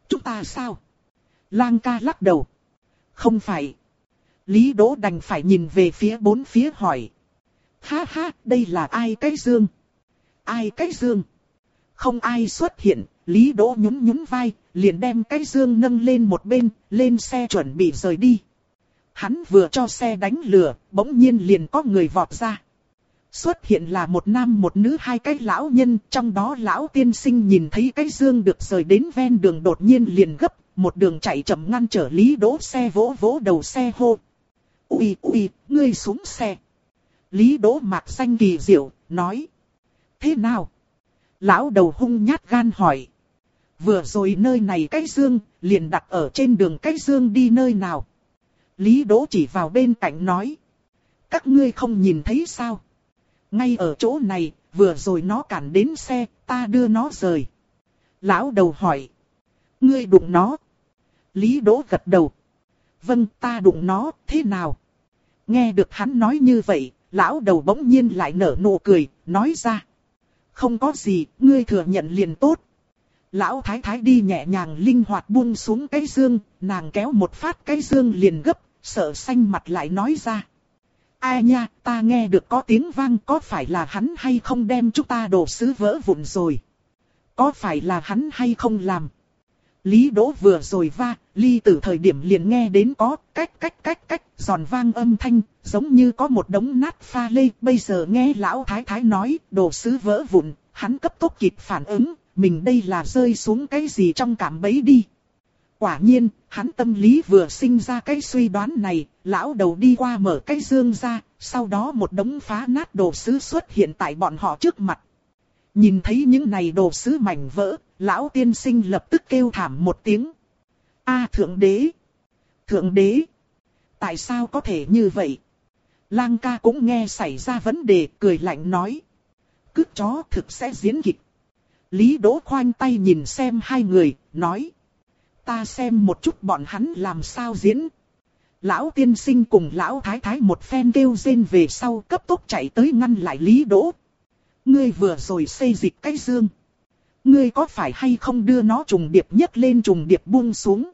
Chúng ta sao? Lang ca lắc đầu. Không phải. Lý Đỗ đành phải nhìn về phía bốn phía hỏi. Ha ha, đây là ai cái dương? Ai cái dương? Không ai xuất hiện, Lý Đỗ nhún nhún vai, liền đem cái dương nâng lên một bên, lên xe chuẩn bị rời đi. Hắn vừa cho xe đánh lửa, bỗng nhiên liền có người vọt ra. Xuất hiện là một nam một nữ hai cái lão nhân, trong đó lão tiên sinh nhìn thấy cái dương được rời đến ven đường đột nhiên liền gấp, một đường chạy chậm ngăn trở Lý Đỗ xe vỗ vỗ đầu xe hô. Ui ui, ngươi xuống xe. Lý Đỗ mạc xanh kỳ diệu, nói. Thế nào? Lão đầu hung nhát gan hỏi. Vừa rồi nơi này cái dương, liền đặt ở trên đường cái dương đi nơi nào? Lý Đỗ chỉ vào bên cạnh nói. Các ngươi không nhìn thấy sao? Ngay ở chỗ này, vừa rồi nó cản đến xe, ta đưa nó rời. Lão đầu hỏi. Ngươi đụng nó? Lý Đỗ gật đầu. Vâng, ta đụng nó, thế nào? Nghe được hắn nói như vậy, lão đầu bỗng nhiên lại nở nụ cười, nói ra. Không có gì, ngươi thừa nhận liền tốt. Lão thái thái đi nhẹ nhàng linh hoạt buông xuống cái dương, nàng kéo một phát cái dương liền gấp, sợ xanh mặt lại nói ra. Ai nha, ta nghe được có tiếng vang, có phải là hắn hay không đem chúng ta đồ sứ vỡ vụn rồi? Có phải là hắn hay không làm? Lý Đỗ vừa rồi va, ly từ thời điểm liền nghe đến có cách cách cách cách, giòn vang âm thanh, giống như có một đống nát pha lê. Bây giờ nghe lão thái thái nói, đồ sứ vỡ vụn, hắn cấp tốc kịp phản ứng, mình đây là rơi xuống cái gì trong cạm bẫy đi. Quả nhiên, hắn tâm lý vừa sinh ra cái suy đoán này, lão đầu đi qua mở cái dương ra, sau đó một đống phá nát đồ sứ xuất hiện tại bọn họ trước mặt. Nhìn thấy những này đồ sứ mảnh vỡ, lão tiên sinh lập tức kêu thảm một tiếng. A thượng đế! Thượng đế! Tại sao có thể như vậy? Lang ca cũng nghe xảy ra vấn đề, cười lạnh nói. Cứt chó thực sẽ diễn kịch. Lý Đỗ khoanh tay nhìn xem hai người, nói. Ta xem một chút bọn hắn làm sao diễn. Lão tiên sinh cùng lão thái thái một phen kêu rên về sau cấp tốc chạy tới ngăn lại Lý Đỗ. Ngươi vừa rồi xây dịch cái dương. Ngươi có phải hay không đưa nó trùng điệp nhấc lên trùng điệp buông xuống?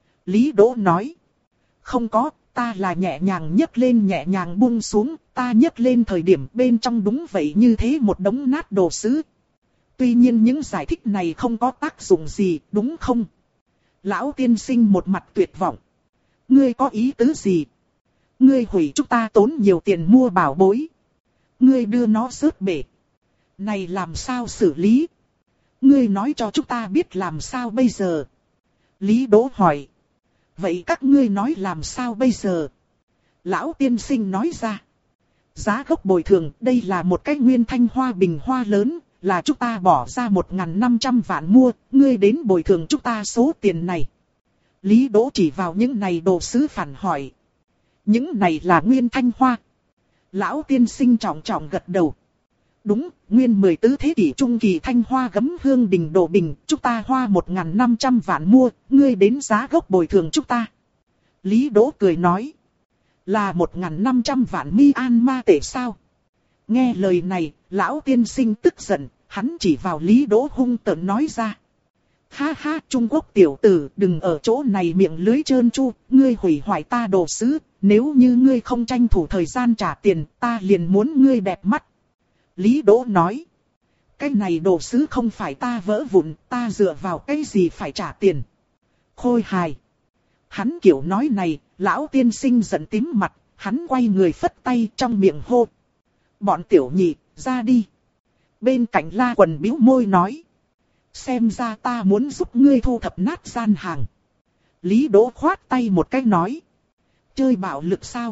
Lý Đỗ nói. Không có, ta là nhẹ nhàng nhấc lên nhẹ nhàng buông xuống. Ta nhấc lên thời điểm bên trong đúng vậy như thế một đống nát đồ sứ. Tuy nhiên những giải thích này không có tác dụng gì, đúng không? Lão tiên sinh một mặt tuyệt vọng. Ngươi có ý tứ gì? Ngươi hủy chúng ta tốn nhiều tiền mua bảo bối. Ngươi đưa nó rớt bể. Này làm sao xử lý? Ngươi nói cho chúng ta biết làm sao bây giờ? Lý Đỗ hỏi. Vậy các ngươi nói làm sao bây giờ? Lão tiên sinh nói ra. Giá gốc bồi thường đây là một cái nguyên thanh hoa bình hoa lớn, là chúng ta bỏ ra một nghìn năm trăm vạn mua, ngươi đến bồi thường chúng ta số tiền này. Lý Đỗ chỉ vào những này đồ sứ phản hỏi. Những này là nguyên thanh hoa. Lão tiên sinh trọng trọng gật đầu. Đúng, nguyên mười tứ thế kỷ trung kỳ thanh hoa gấm hương đình đồ bình, chúng ta hoa một nghìn năm trăm vạn mua, ngươi đến giá gốc bồi thường chúng ta. Lý Đỗ cười nói. Là một nghìn năm trăm vạn Myanmar tệ sao? Nghe lời này, lão tiên sinh tức giận, hắn chỉ vào Lý Đỗ hung tợn nói ra. Ha ha, Trung Quốc tiểu tử, đừng ở chỗ này miệng lưới trơn tru, ngươi hủy hoại ta đồ sứ, nếu như ngươi không tranh thủ thời gian trả tiền, ta liền muốn ngươi đẹp mắt. Lý Đỗ nói. Cái này đồ sứ không phải ta vỡ vụn, ta dựa vào cái gì phải trả tiền. Khôi hài. Hắn kiểu nói này, lão tiên sinh giận tím mặt, hắn quay người phất tay trong miệng hô. Bọn tiểu nhị, ra đi. Bên cạnh La Quần bĩu môi nói. Xem ra ta muốn giúp ngươi thu thập nát gian hàng. Lý Đỗ khoát tay một cái nói. Chơi bạo lực sao?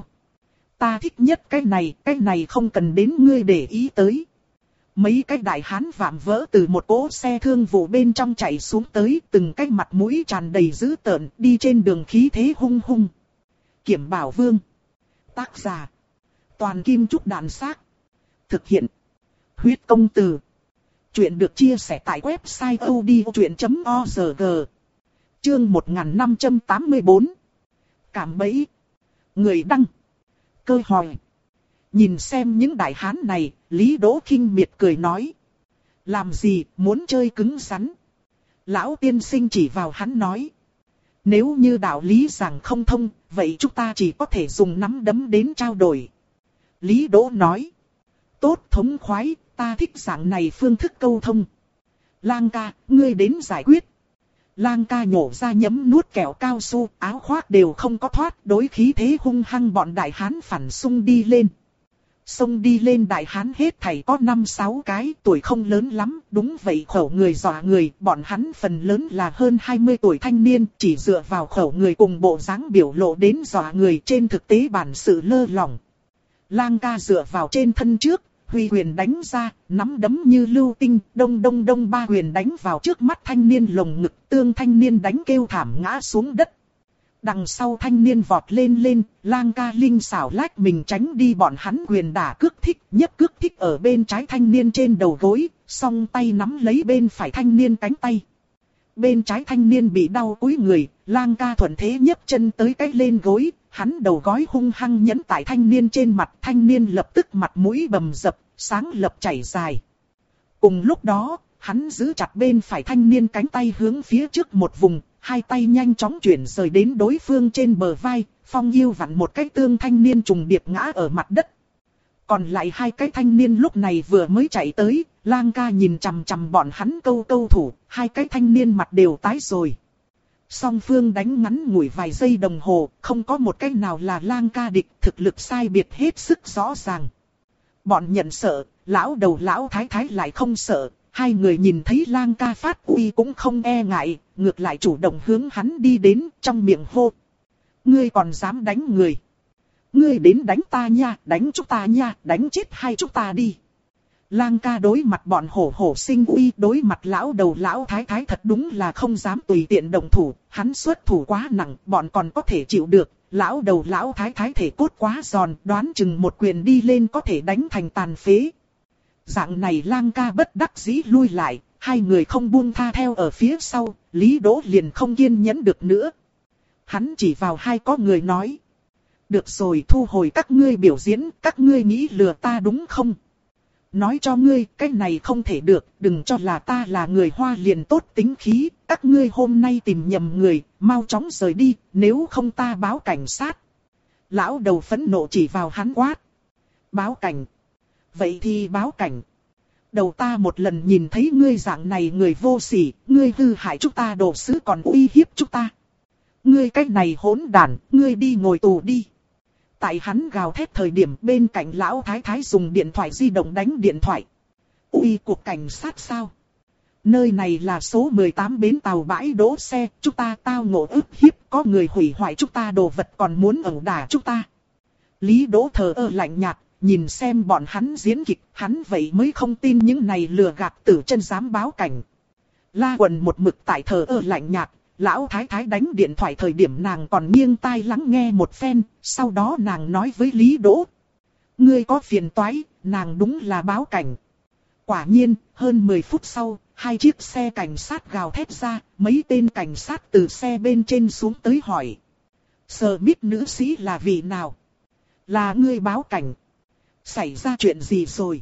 Ta thích nhất cái này, cái này không cần đến ngươi để ý tới. Mấy cái đại hán vạm vỡ từ một cỗ xe thương vụ bên trong chạy xuống tới, từng cái mặt mũi tràn đầy dữ tợn, đi trên đường khí thế hung hung. Kiểm Bảo Vương. Tác giả. Toàn Kim Trúc Đàn Xác. Thực hiện. Huyết Công Từ. Chuyện được chia sẻ tại website odchuyện chấm org. Chương một nghìn năm trăm tám mươi tư. Cảm bẫy. Người đăng. Cơ hỏi. Nhìn xem những đại hán này, Lý Đỗ khinh miệt cười nói. Làm gì, muốn chơi cứng rắn. Lão tiên sinh chỉ vào hắn nói. Nếu như đạo lý giảng không thông, vậy chúng ta chỉ có thể dùng nắm đấm đến trao đổi. Lý Đỗ nói. Tốt thống khoái, ta thích dạng này phương thức câu thông. Lang ca, ngươi đến giải quyết. Lang ca nhổ ra nhấm nuốt kẹo cao su, áo khoác đều không có thoát, đối khí thế hung hăng bọn đại hán phản xung đi lên. Xông đi lên đại hán hết thảy có năm sáu cái, tuổi không lớn lắm, đúng vậy khẩu người dọa người, bọn hắn phần lớn là hơn hai mươi tuổi thanh niên, chỉ dựa vào khẩu người cùng bộ dáng biểu lộ đến dọa người, trên thực tế bản sự lơ lỏng. Lang ca dựa vào trên thân trước, huy quyền đánh ra, nắm đấm như lưu tinh, đông đông đông ba quyền đánh vào trước mắt thanh niên lồng ngực, tương thanh niên đánh kêu thảm ngã xuống đất. Đằng sau thanh niên vọt lên lên, Lang ca linh xảo lách mình tránh đi bọn hắn quyền đả cước thích, nhấc cước thích ở bên trái thanh niên trên đầu gối, song tay nắm lấy bên phải thanh niên cánh tay. Bên trái thanh niên bị đau cúi người, Lang ca thuận thế nhấc chân tới cái lên gối, hắn đầu gối hung hăng nhấn tại thanh niên trên mặt, thanh niên lập tức mặt mũi bầm dập, sáng lập chảy dài. Cùng lúc đó, hắn giữ chặt bên phải thanh niên cánh tay hướng phía trước một vùng, hai tay nhanh chóng chuyển rời đến đối phương trên bờ vai, Phong Yêu vặn một cái tương thanh niên trùng điệp ngã ở mặt đất. Còn lại hai cái thanh niên lúc này vừa mới chạy tới, Lang ca nhìn chằm chằm bọn hắn câu câu thủ, hai cái thanh niên mặt đều tái rồi. Song phương đánh ngắn ngủi vài giây đồng hồ, không có một cái nào là Lang ca địch, thực lực sai biệt hết sức rõ ràng. Bọn nhận sợ, lão đầu lão thái thái lại không sợ, hai người nhìn thấy Lang ca phát uy cũng không e ngại, ngược lại chủ động hướng hắn đi đến, trong miệng hô. Ngươi còn dám đánh người? Ngươi đến đánh ta nha, đánh chúng ta nha, đánh chết hai chúng ta đi. Lang ca đối mặt bọn hổ hổ sinh uy, đối mặt lão đầu lão thái thái thật đúng là không dám tùy tiện động thủ, hắn xuất thủ quá nặng, bọn còn có thể chịu được, lão đầu lão thái thái thể cốt quá giòn, đoán chừng một quyền đi lên có thể đánh thành tàn phế. Dạng này Lang ca bất đắc dĩ lui lại, hai người không buông tha theo ở phía sau, Lý Đỗ liền không kiên nhẫn được nữa. Hắn chỉ vào hai có người nói. Được rồi, thu hồi các ngươi biểu diễn, các ngươi nghĩ lừa ta đúng không? Nói cho ngươi, cái này không thể được, đừng cho là ta là người Hoa liền tốt tính khí, các ngươi hôm nay tìm nhầm người, mau chóng rời đi, nếu không ta báo cảnh sát. Lão đầu phẫn nộ chỉ vào hắn quát. Báo cảnh. Vậy thì báo cảnh. Đầu ta một lần nhìn thấy ngươi dạng này người vô sỉ, ngươi hư hại chúng ta đồ sứ còn uy hiếp chúng ta. Ngươi cái này hỗn đản, ngươi đi ngồi tù đi. Tại hắn gào thét thời điểm bên cạnh lão thái thái dùng điện thoại di động đánh điện thoại. Ui, cuộc cảnh sát sao? Nơi này là số mười tám bến tàu bãi đỗ xe, chúng ta tao ngộ ức hiếp, có người hủy hoại chúng ta đồ vật còn muốn ẩu đả chúng ta. Lý Đỗ thờ ơ lạnh nhạt, nhìn xem bọn hắn diễn kịch, hắn vậy mới không tin những này lừa gạt tử chân dám báo cảnh. La Quần một mực tại thờ ơ lạnh nhạt. Lão thái thái đánh điện thoại thời điểm nàng còn nghiêng tai lắng nghe một phen, sau đó nàng nói với Lý Đỗ. Ngươi có phiền toái, nàng đúng là báo cảnh. Quả nhiên, hơn mười phút sau, hai chiếc xe cảnh sát gào thét ra, mấy tên cảnh sát từ xe bên trên xuống tới hỏi. Sợ biết nữ sĩ là vị nào? Là ngươi báo cảnh. Xảy ra chuyện gì rồi?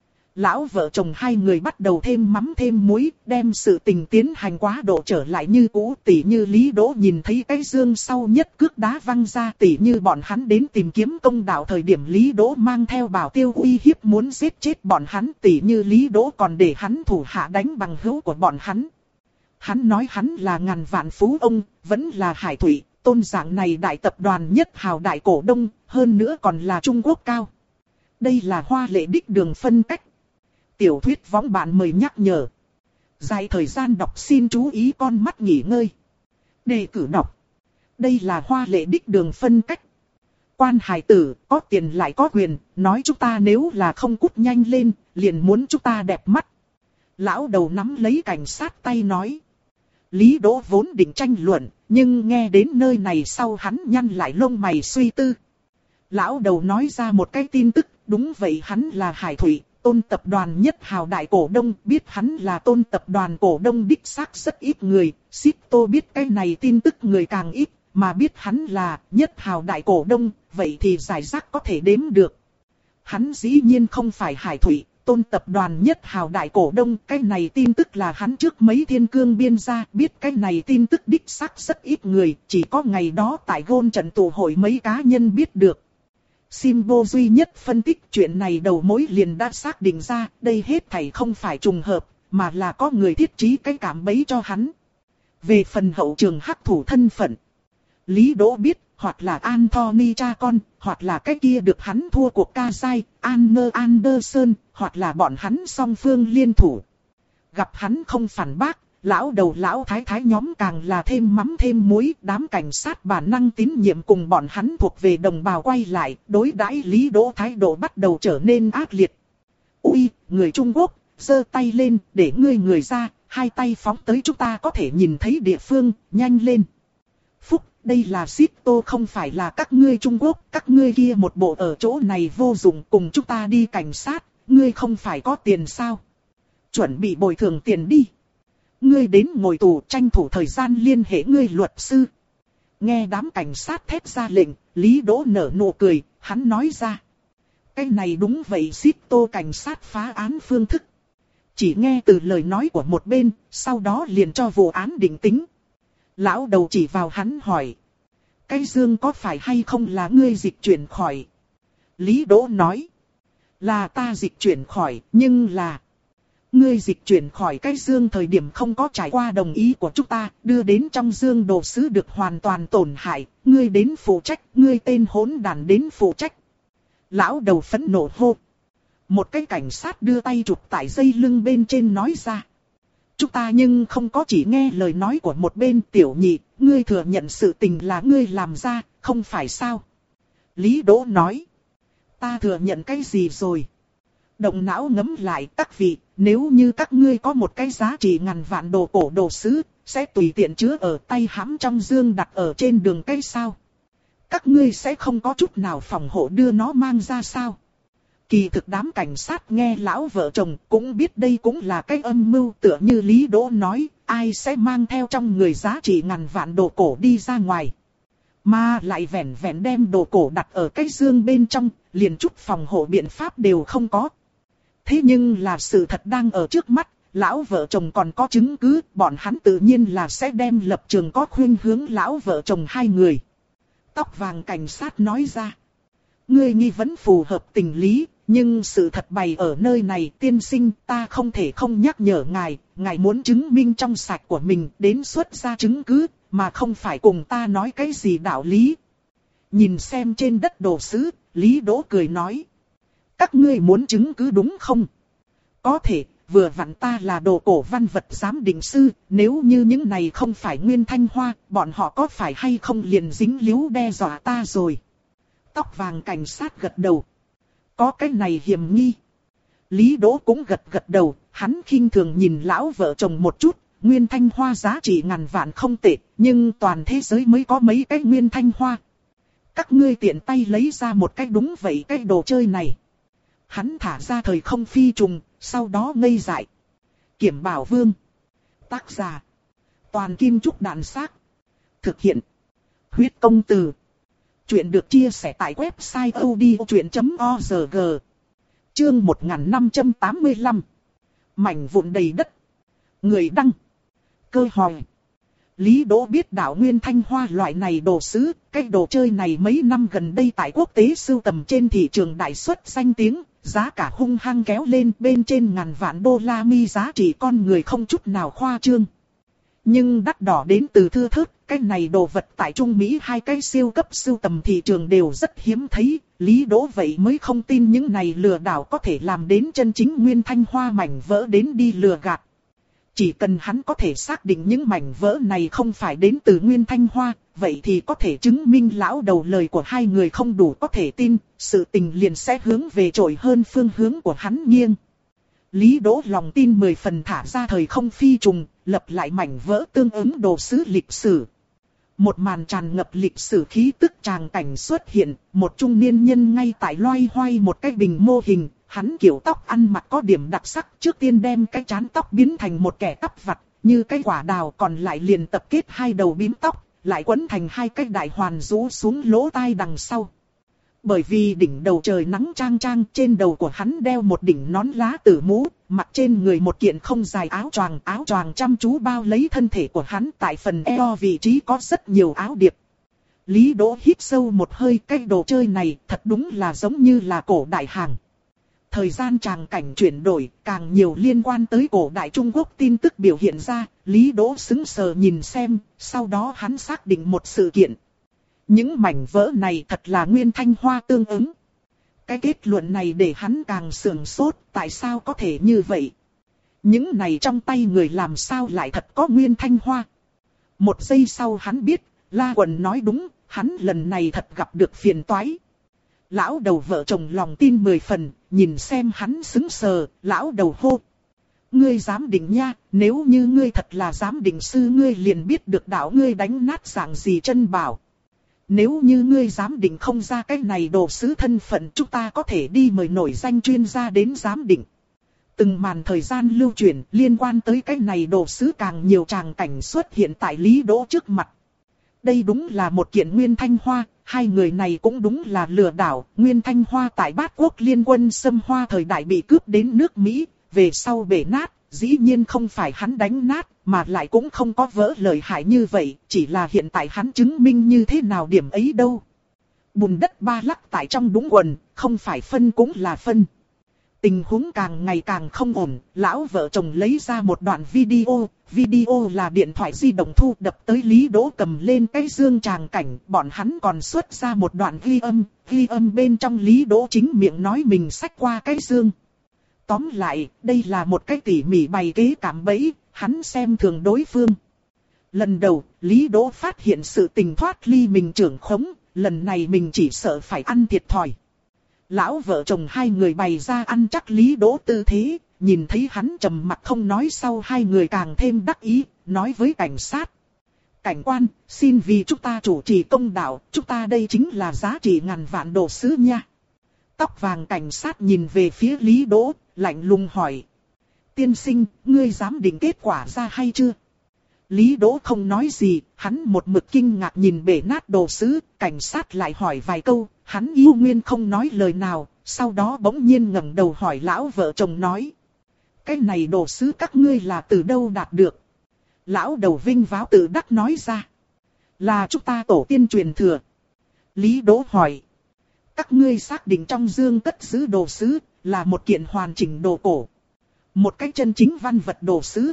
Lão vợ chồng hai người bắt đầu thêm mắm thêm muối, đem sự tình tiến hành quá độ trở lại như cũ. Tỉ như Lý Đỗ nhìn thấy cái dương sau nhất cước đá văng ra, tỉ như bọn hắn đến tìm kiếm công đạo thời điểm Lý Đỗ mang theo bảo tiêu uy hiếp muốn giết chết bọn hắn, tỉ như Lý Đỗ còn để hắn thủ hạ đánh bằng hữu của bọn hắn. Hắn nói hắn là ngàn vạn phú ông, vẫn là hải thủy, tôn dạng này đại tập đoàn nhất hào đại cổ đông, hơn nữa còn là Trung Quốc cao. Đây là hoa lệ đích đường phân cách. Tiểu thuyết võng bạn mời nhắc nhở. Dài thời gian đọc xin chú ý con mắt nghỉ ngơi. Đề cử đọc. Đây là hoa lệ đích đường phân cách. Quan hải tử, có tiền lại có quyền, nói chúng ta nếu là không cút nhanh lên, liền muốn chúng ta đẹp mắt. Lão đầu nắm lấy cảnh sát tay nói. Lý Đỗ vốn định tranh luận, nhưng nghe đến nơi này sau hắn nhăn lại lông mày suy tư. Lão đầu nói ra một cái tin tức, đúng vậy hắn là hải thủy. Tôn tập đoàn nhất hào đại cổ đông, biết hắn là tôn tập đoàn cổ đông đích xác rất ít người, Sito biết cái này tin tức người càng ít, mà biết hắn là nhất hào đại cổ đông, vậy thì giải rác có thể đếm được. Hắn dĩ nhiên không phải hải thủy, Tôn tập đoàn nhất hào đại cổ đông. Cái này tin tức là hắn trước mấy thiên cương biên ra, biết cái này tin tức đích xác rất ít người, chỉ có ngày đó tại gôn trận tụ hội mấy cá nhân biết được. Simbo duy nhất phân tích chuyện này đầu mối liền đã xác định ra, đây hết thảy không phải trùng hợp, mà là có người thiết trí cái cảm bẫy cho hắn. Về phần hậu trường hắc thủ thân phận, Lý Đỗ biết, hoặc là Anthony cha con, hoặc là cái kia được hắn thua cuộc Kazai, Anner Anderson, hoặc là bọn hắn song phương liên thủ. Gặp hắn không phản bác, lão đầu lão thái thái nhóm càng là thêm mắm thêm muối, đám cảnh sát bản năng tín nhiệm cùng bọn hắn thuộc về đồng bào quay lại, đối đãi Lý Đỗ thái độ bắt đầu trở nên ác liệt. Ui, người Trung Quốc, giơ tay lên, để ngươi người ra, hai tay phóng tới chúng ta có thể nhìn thấy địa phương, nhanh lên. Phúc, đây là Sito không phải là các ngươi Trung Quốc, các ngươi kia một bộ ở chỗ này vô dụng, cùng chúng ta đi cảnh sát, ngươi không phải có tiền sao? Chuẩn bị bồi thường tiền đi. Ngươi đến ngồi tù tranh thủ thời gian liên hệ ngươi luật sư. Nghe đám cảnh sát thét ra lệnh, Lý Đỗ nở nụ cười, hắn nói ra. Cái này đúng vậy, Sito cảnh sát phá án phương thức. Chỉ nghe từ lời nói của một bên, sau đó liền cho vụ án định tính. Lão đầu chỉ vào hắn hỏi. Cái dương có phải hay không là ngươi dịch chuyển khỏi? Lý Đỗ nói. Là ta dịch chuyển khỏi, nhưng là... Ngươi dịch chuyển khỏi cái dương thời điểm không có trải qua đồng ý của chúng ta, đưa đến trong dương đồ sứ được hoàn toàn tổn hại, ngươi đến phụ trách, ngươi tên hỗn đàn đến phụ trách. Lão đầu phẫn nộ hô. Một cái cảnh sát đưa tay chụp tại dây lưng bên trên nói ra. Chúng ta nhưng không có chỉ nghe lời nói của một bên. Tiểu nhị, ngươi thừa nhận sự tình là ngươi làm ra, không phải sao? Lý Đỗ nói. Ta thừa nhận cái gì rồi? Động não ngấm lại các vị, nếu như các ngươi có một cái giá trị ngàn vạn đồ cổ đồ sứ, sẽ tùy tiện chứa ở tay hãm trong dương đặt ở trên đường cây sao? Các ngươi sẽ không có chút nào phòng hộ đưa nó mang ra sao? Kỳ thực đám cảnh sát nghe lão vợ chồng cũng biết đây cũng là cái âm mưu, tựa như Lý Đỗ nói, ai sẽ mang theo trong người giá trị ngàn vạn đồ cổ đi ra ngoài. Mà lại vẻn vẻn đem đồ cổ đặt ở cái dương bên trong, liền chút phòng hộ biện pháp đều không có. Thế nhưng là sự thật đang ở trước mắt, lão vợ chồng còn có chứng cứ, bọn hắn tự nhiên là sẽ đem lập trường có khuyên hướng lão vợ chồng hai người. Tóc vàng cảnh sát nói ra. Ngươi nghi vấn phù hợp tình lý, nhưng sự thật bày ở nơi này, tiên sinh, ta không thể không nhắc nhở ngài, ngài muốn chứng minh trong sạch của mình, đến xuất ra chứng cứ, mà không phải cùng ta nói cái gì đạo lý. Nhìn xem trên đất đồ sứ, Lý Đỗ cười nói. Các ngươi muốn chứng cứ đúng không? Có thể, vừa vặn ta là đồ cổ văn vật giám định sư, nếu như những này không phải nguyên thanh hoa, bọn họ có phải hay không liền dính líu đe dọa ta rồi. Tóc vàng cảnh sát gật đầu. Có cái này hiểm nghi. Lý Đỗ cũng gật gật đầu, hắn khinh thường nhìn lão vợ chồng một chút, nguyên thanh hoa giá trị ngàn vạn không tệ, nhưng toàn thế giới mới có mấy cái nguyên thanh hoa. Các ngươi tiện tay lấy ra một cái đúng vậy cái đồ chơi này. Hắn thả ra thời không phi trùng, sau đó ngây dại. Kiểm Bảo Vương. Tác giả. Toàn Kim Trúc Đàn Xác. Thực hiện. Huyết Công Từ. Chuyện được chia sẻ tại website odchuyện chấm org. Chương một nghìn năm trăm tám mươi lăm. Mảnh vụn đầy đất. Người đăng. Cơ hỏi. Lý Đỗ biết đạo nguyên thanh hoa loại này đồ sứ, cái đồ chơi này mấy năm gần đây tại quốc tế sưu tầm trên thị trường đại suất danh tiếng, giá cả hung hăng kéo lên, bên trên ngàn vạn đô la mi giá trị con người không chút nào khoa trương. Nhưng đắt đỏ đến từ thưa thớt, cái này đồ vật tại Trung Mỹ hai cái siêu cấp sưu tầm thị trường đều rất hiếm thấy, Lý Đỗ vậy mới không tin những này lừa đảo có thể làm đến chân chính nguyên thanh hoa mảnh vỡ đến đi lừa gạt. Chỉ cần hắn có thể xác định những mảnh vỡ này không phải đến từ nguyên thanh hoa, vậy thì có thể chứng minh lão đầu lời của hai người không đủ có thể tin, sự tình liền sẽ hướng về trội hơn phương hướng của hắn nghiêng. Lý Đỗ lòng tin mười phần thả ra thời không phi trùng, lập lại mảnh vỡ tương ứng đồ sứ lịch sử. Một màn tràn ngập lịch sử khí tức tràng cảnh xuất hiện, một trung niên nhân ngay tại loay hoay một cái bình mô hình, hắn kiểu tóc ăn mặc có điểm đặc sắc, trước tiên đem cái trán tóc biến thành một kẻ tóc vặt, như cái quả đào, còn lại liền tập kết hai đầu bím tóc, lại quấn thành hai cái đại hoàn rũ xuống lỗ tai đằng sau. Bởi vì đỉnh đầu trời nắng chang chang, trên đầu của hắn đeo một đỉnh nón lá tử mũ, mặc trên người một kiện không dài áo choàng, áo choàng chăm chú bao lấy thân thể của hắn, tại phần eo vị trí có rất nhiều áo điệp. Lý Đỗ hít sâu một hơi, cái đồ chơi này thật đúng là giống như là cổ đại hàng. Thời gian tràng cảnh chuyển đổi, càng nhiều liên quan tới cổ đại Trung Quốc tin tức biểu hiện ra, Lý Đỗ sững sờ nhìn xem, sau đó hắn xác định một sự kiện. Những mảnh vỡ này thật là nguyên thanh hoa tương ứng. Cái kết luận này để hắn càng sườn sốt, tại sao có thể như vậy? Những này trong tay người làm sao lại thật có nguyên thanh hoa? Một giây sau hắn biết, La Quần nói đúng, hắn lần này thật gặp được phiền toái. Lão đầu vợ chồng lòng tin mười phần, nhìn xem hắn sững sờ, lão đầu hô. Ngươi giám định nha, nếu như ngươi thật là giám định sư ngươi liền biết được đạo ngươi đánh nát dạng gì chân bảo. Nếu như ngươi giám định không ra cái này đồ sứ thân phận, chúng ta có thể đi mời nổi danh chuyên gia đến giám định. Từng màn thời gian lưu chuyển liên quan tới cái này đồ sứ càng nhiều tràng cảnh xuất hiện tại Lý Đỗ trước mặt. Đây đúng là một kiện nguyên thanh hoa, hai người này cũng đúng là lừa đảo. Nguyên thanh hoa tại Bát Quốc liên quân xâm hoa thời đại bị cướp đến nước Mỹ, về sau bể nát, dĩ nhiên không phải hắn đánh nát, mà lại cũng không có vỡ lợi hại như vậy, chỉ là hiện tại hắn chứng minh như thế nào điểm ấy đâu. Bùn đất ba lắc tại trong đúng quần, không phải phân cũng là phân. Tình huống càng ngày càng không ổn, lão vợ chồng lấy ra một đoạn video, video là điện thoại di động thu đập tới Lý Đỗ cầm lên cái dương tràng cảnh, bọn hắn còn xuất ra một đoạn ghi âm, ghi âm bên trong Lý Đỗ chính miệng nói mình xách qua cái dương. Tóm lại, đây là một cái tỉ mỉ bày kế cạm bẫy, hắn xem thường đối phương. Lần đầu, Lý Đỗ phát hiện sự tình thoát ly mình trưởng khống, lần này mình chỉ sợ phải ăn thiệt thòi. Lão vợ chồng hai người bày ra ăn chắc Lý Đỗ tư thế, nhìn thấy hắn trầm mặt không nói sau hai người càng thêm đắc ý, nói với cảnh sát. Cảnh quan, xin vì chúng ta chủ trì công đạo, chúng ta đây chính là giá trị ngàn vạn đồ sứ nha. Tóc vàng cảnh sát nhìn về phía Lý Đỗ, lạnh lùng hỏi. Tiên sinh, ngươi dám định kết quả ra hay chưa? Lý Đỗ không nói gì, hắn một mực kinh ngạc nhìn bể nát đồ sứ, cảnh sát lại hỏi vài câu, hắn yêu nguyên không nói lời nào, sau đó bỗng nhiên ngẩng đầu hỏi lão vợ chồng nói. Cái này đồ sứ các ngươi là từ đâu đạt được? Lão đầu vinh váo tự đắc nói ra. Là chúng ta tổ tiên truyền thừa. Lý Đỗ hỏi. Các ngươi xác định trong dương cất giữ đồ sứ, là một kiện hoàn chỉnh đồ cổ. Một cái chân chính văn vật đồ sứ.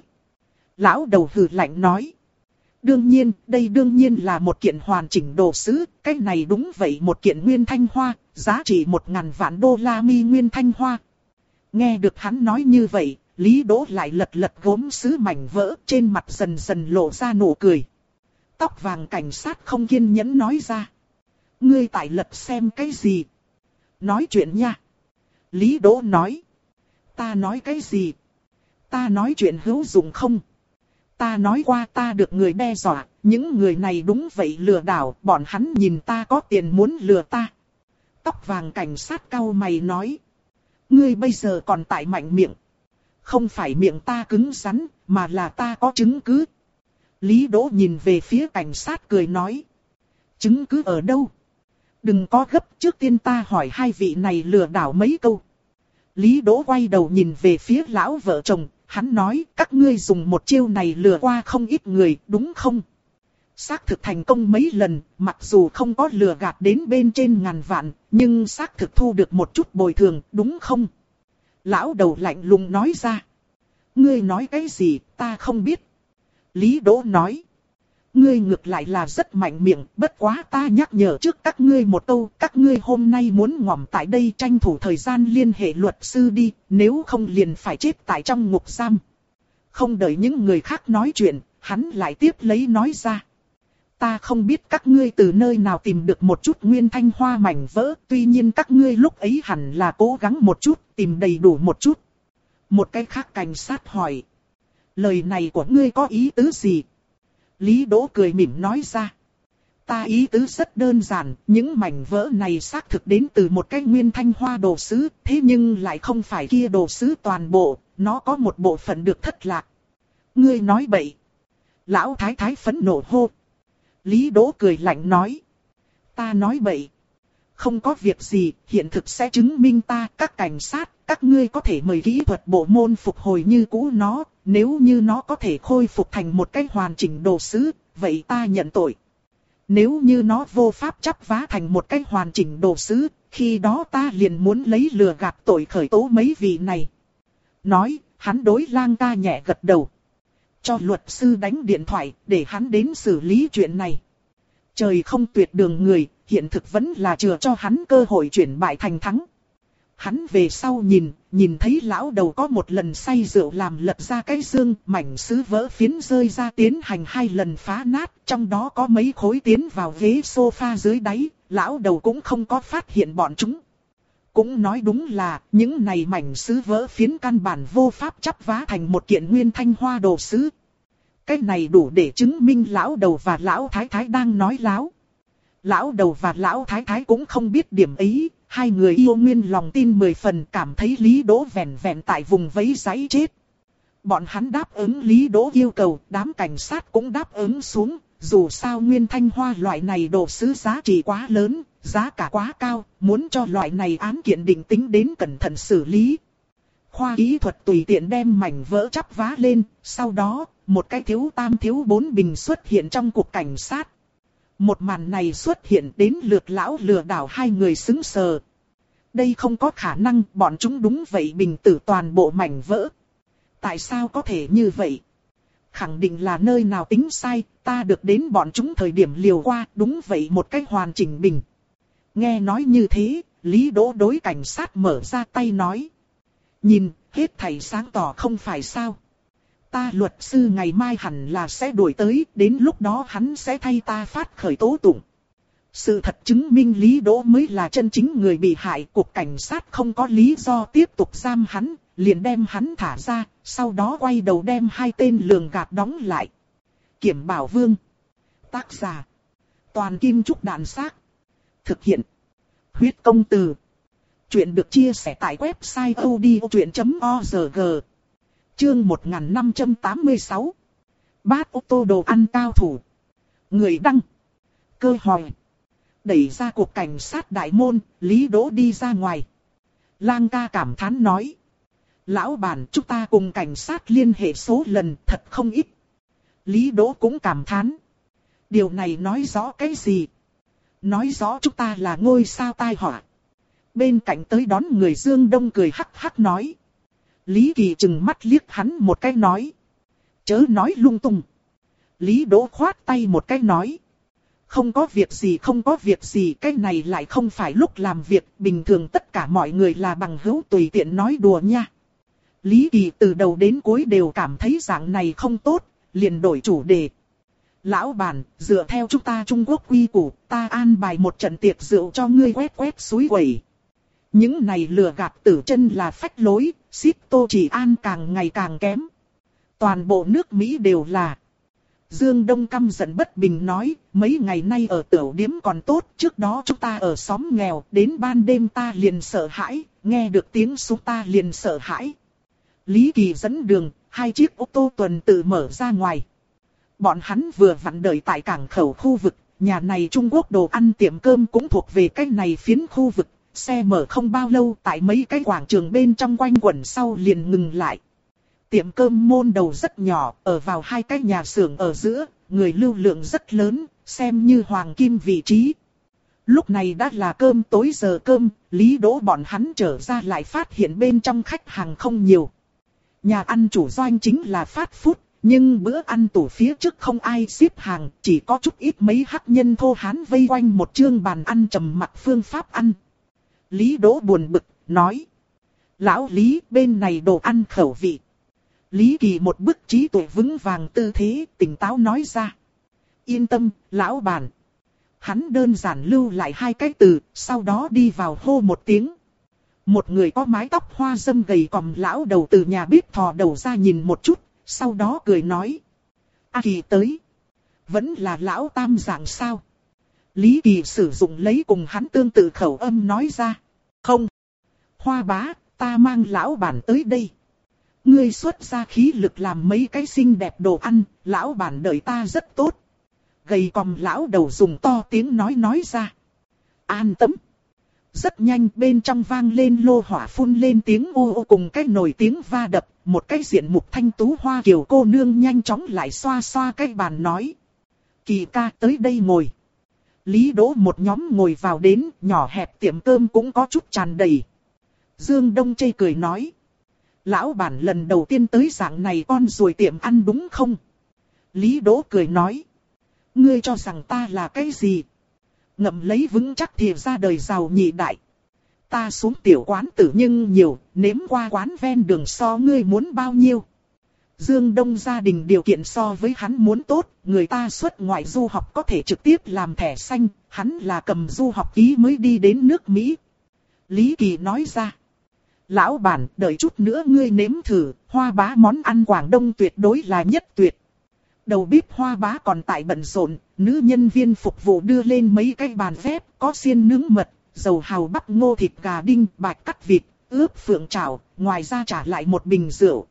Lão đầu hừ lạnh nói. Đương nhiên, đây đương nhiên là một kiện hoàn chỉnh đồ sứ, cái này đúng vậy một kiện nguyên thanh hoa, giá trị một ngàn vạn đô la mi nguyên thanh hoa. Nghe được hắn nói như vậy, Lý Đỗ lại lật lật gốm sứ mảnh vỡ, trên mặt dần dần lộ ra nụ cười. Tóc vàng cảnh sát không kiên nhẫn nói ra. Ngươi tại lật xem cái gì? Nói chuyện nha. Lý Đỗ nói. Ta nói cái gì? Ta nói chuyện hữu dụng không? Ta nói qua ta được người đe dọa, những người này đúng vậy lừa đảo, bọn hắn nhìn ta có tiền muốn lừa ta. Tóc vàng cảnh sát cau mày nói. Ngươi bây giờ còn tại mạnh miệng. Không phải miệng ta cứng rắn, mà là ta có chứng cứ. Lý Đỗ nhìn về phía cảnh sát cười nói. Chứng cứ ở đâu? Đừng có gấp, trước tiên ta hỏi hai vị này lừa đảo mấy câu. Lý Đỗ quay đầu nhìn về phía lão vợ chồng, hắn nói các ngươi dùng một chiêu này lừa qua không ít người, đúng không? Xác thực thành công mấy lần, mặc dù không có lừa gạt đến bên trên ngàn vạn, nhưng xác thực thu được một chút bồi thường, đúng không? Lão đầu lạnh lùng nói ra. Ngươi nói cái gì, ta không biết. Lý Đỗ nói. Ngươi ngược lại là rất mạnh miệng, bất quá ta nhắc nhở trước các ngươi một câu, các ngươi hôm nay muốn ngỏm tại đây tranh thủ thời gian liên hệ luật sư đi, nếu không liền phải chết tại trong ngục giam. Không đợi những người khác nói chuyện, hắn lại tiếp lấy nói ra. Ta không biết các ngươi từ nơi nào tìm được một chút nguyên thanh hoa mảnh vỡ, tuy nhiên các ngươi lúc ấy hẳn là cố gắng một chút, tìm đầy đủ một chút. Một cái khác cảnh sát hỏi. Lời này của ngươi có ý tứ gì? Lý Đỗ cười mỉm nói ra. Ta ý tứ rất đơn giản, những mảnh vỡ này xác thực đến từ một cái nguyên thanh hoa đồ sứ, thế nhưng lại không phải kia đồ sứ toàn bộ, nó có một bộ phận được thất lạc. Ngươi nói bậy. Lão thái thái phẫn nộ hô. Lý Đỗ cười lạnh nói. Ta nói bậy. Không có việc gì, hiện thực sẽ chứng minh ta, các cảnh sát, các ngươi có thể mời kỹ thuật bộ môn phục hồi như cũ nó, nếu như nó có thể khôi phục thành một cái hoàn chỉnh đồ sứ, vậy ta nhận tội. Nếu như nó vô pháp chắp vá thành một cái hoàn chỉnh đồ sứ, khi đó ta liền muốn lấy lừa gạt tội khởi tố mấy vị này. Nói, hắn đối Lang ca nhẹ gật đầu. Cho luật sư đánh điện thoại, để hắn đến xử lý chuyện này. Trời không tuyệt đường người, hiện thực vẫn là chừa cho hắn cơ hội chuyển bại thành thắng. Hắn về sau nhìn, nhìn thấy lão đầu có một lần say rượu làm lật ra cái xương, mảnh sứ vỡ phiến rơi ra tiến hành hai lần phá nát, trong đó có mấy khối tiến vào ghế sofa dưới đáy, lão đầu cũng không có phát hiện bọn chúng. Cũng nói đúng là, những này mảnh sứ vỡ phiến căn bản vô pháp chắp vá thành một kiện nguyên thanh hoa đồ sứ. Cái này đủ để chứng minh lão đầu và lão thái thái đang nói láo. Lão đầu và lão thái thái cũng không biết điểm ấy, hai người yêu nguyên lòng tin mười phần cảm thấy Lý Đỗ vẹn vẹn tại vùng vẫy giấy chết. Bọn hắn đáp ứng Lý Đỗ yêu cầu, đám cảnh sát cũng đáp ứng xuống, dù sao nguyên thanh hoa loại này đồ sứ giá trị quá lớn, giá cả quá cao, muốn cho loại này án kiện định tính đến cẩn thận xử lý. Khoa kỹ thuật tùy tiện đem mảnh vỡ chắp vá lên, sau đó, một cái thiếu tam thiếu bốn bình xuất hiện trong cục cảnh sát. Một màn này xuất hiện đến lượt lão lừa đảo hai người sững sờ. Đây không có khả năng, bọn chúng đúng vậy bình tử toàn bộ mảnh vỡ. Tại sao có thể như vậy? Khẳng định là nơi nào tính sai, ta được đến bọn chúng thời điểm liều qua, đúng vậy một cách hoàn chỉnh bình. Nghe nói như thế, Lý Đỗ đối cảnh sát mở ra tay nói. Nhìn, hết thảy sáng tỏ không phải sao. Ta luật sư ngày mai hẳn là sẽ đuổi tới, đến lúc đó hắn sẽ thay ta phát khởi tố tụng. Sự thật chứng minh Lý Đỗ mới là chân chính người bị hại, cục cảnh sát không có lý do tiếp tục giam hắn, liền đem hắn thả ra, sau đó quay đầu đem hai tên lường gạt đóng lại. Kiểm Bảo Vương. Tác giả. Toàn Kim Trúc Đạn Xác. Thực hiện. Huyết Công Từ. Chuyện được chia sẻ tại website odchuyện chấm org. Chương một nghìn năm trăm tám mươi sáu. Bát ô tô đồ ăn cao thủ. Người đăng. Cơ hỏi. Đẩy ra cục cảnh sát đại môn, Lý Đỗ đi ra ngoài. Lang ca cảm thán nói. Lão bản, chúng ta cùng cảnh sát liên hệ số lần thật không ít. Lý Đỗ cũng cảm thán. Điều này nói rõ cái gì? Nói rõ chúng ta là ngôi sao tai họa. Bên cạnh tới đón người Dương Đông cười hắc hắc nói. Lý Kỳ chừng mắt liếc hắn một cái nói. Chớ nói lung tung. Lý Đỗ khoát tay một cái nói. Không có việc gì không có việc gì, cái này lại không phải lúc làm việc, bình thường tất cả mọi người là bằng hữu tùy tiện nói đùa nha. Lý Kỳ từ đầu đến cuối đều cảm thấy dạng này không tốt, liền đổi chủ đề. Lão bản, dựa theo chúng ta Trung Quốc quy củ, ta an bài một trận tiệc rượu cho ngươi quét quét suối quẩy. Những này lừa gạt tử chân là phách lối, ship tô chỉ an càng ngày càng kém. Toàn bộ nước Mỹ đều là. Dương Đông căm giận bất bình nói, mấy ngày nay ở tiểu điếm còn tốt, trước đó chúng ta ở xóm nghèo, đến ban đêm ta liền sợ hãi, nghe được tiếng súng ta liền sợ hãi. Lý Kỳ dẫn đường, hai chiếc ô tô tuần tự mở ra ngoài. Bọn hắn vừa vặn đợi tại cảng khẩu khu vực, nhà này Trung Quốc đồ ăn tiệm cơm cũng thuộc về cái này phiến khu vực, xe mở không bao lâu tại mấy cái quảng trường bên trong quanh quẩn sau liền ngừng lại. Tiệm cơm môn đầu rất nhỏ, ở vào hai cái nhà xưởng ở giữa, người lưu lượng rất lớn, xem như hoàng kim vị trí. Lúc này đã là cơm tối giờ cơm, Lý Đỗ bọn hắn trở ra lại phát hiện bên trong khách hàng không nhiều. Nhà ăn chủ doanh chính là fast food, nhưng bữa ăn tủ phía trước không ai xếp hàng, chỉ có chút ít mấy hắc nhân thô hán vây quanh một chương bàn ăn trầm mặc phương pháp ăn. Lý Đỗ buồn bực, nói. Lão Lý, bên này đồ ăn khẩu vị. Lý Kỳ một bức trí tuệ vững vàng tư thế, tỉnh táo nói ra. Yên tâm, lão bản. Hắn đơn giản lưu lại hai cái từ, sau đó đi vào hô một tiếng. Một người có mái tóc hoa râm gầy còm lão đầu từ nhà bếp thò đầu ra nhìn một chút, sau đó cười nói. A Kỳ tới. Vẫn là lão tam dạng sao? Lý Kỳ sử dụng lấy cùng hắn tương tự khẩu âm nói ra. Không. Hoa bá, ta mang lão bản tới đây. Ngươi xuất ra khí lực làm mấy cái xinh đẹp đồ ăn, lão bản đợi ta rất tốt. Gầy còm lão đầu dùng to tiếng nói nói ra. An tâm. Rất nhanh bên trong vang lên lô hỏa phun lên tiếng ô ô cùng cái nồi tiếng va đập, một cái diện mục thanh tú hoa kiều cô nương nhanh chóng lại xoa xoa cái bàn nói. Kỳ ca tới đây ngồi. Lý Đỗ một nhóm ngồi vào đến, nhỏ hẹp tiệm cơm cũng có chút tràn đầy. Dương Đông chê cười nói. Lão bản lần đầu tiên tới dạng này con ruồi tiệm ăn đúng không? Lý Đỗ cười nói. Ngươi cho rằng ta là cái gì? Ngậm lấy vững chắc thì ra đời giàu nhị đại. Ta xuống tiểu quán tử nhưng nhiều, nếm qua quán ven đường so ngươi muốn bao nhiêu. Dương Đông gia đình điều kiện so với hắn muốn tốt, người ta xuất ngoại du học có thể trực tiếp làm thẻ xanh, hắn là cầm du học ký mới đi đến nước Mỹ. Lý Kỳ nói ra. Lão bản, đợi chút nữa ngươi nếm thử, Hoa Bá món ăn Quảng Đông tuyệt đối là nhất tuyệt. Đầu bếp Hoa Bá còn tại bận rộn, nữ nhân viên phục vụ đưa lên mấy cái bàn phép, có xiên nướng mật, dầu hào bắp ngô thịt gà đinh, bạch cắt vịt, ướp phượng trào, ngoài ra trả lại một bình rượu.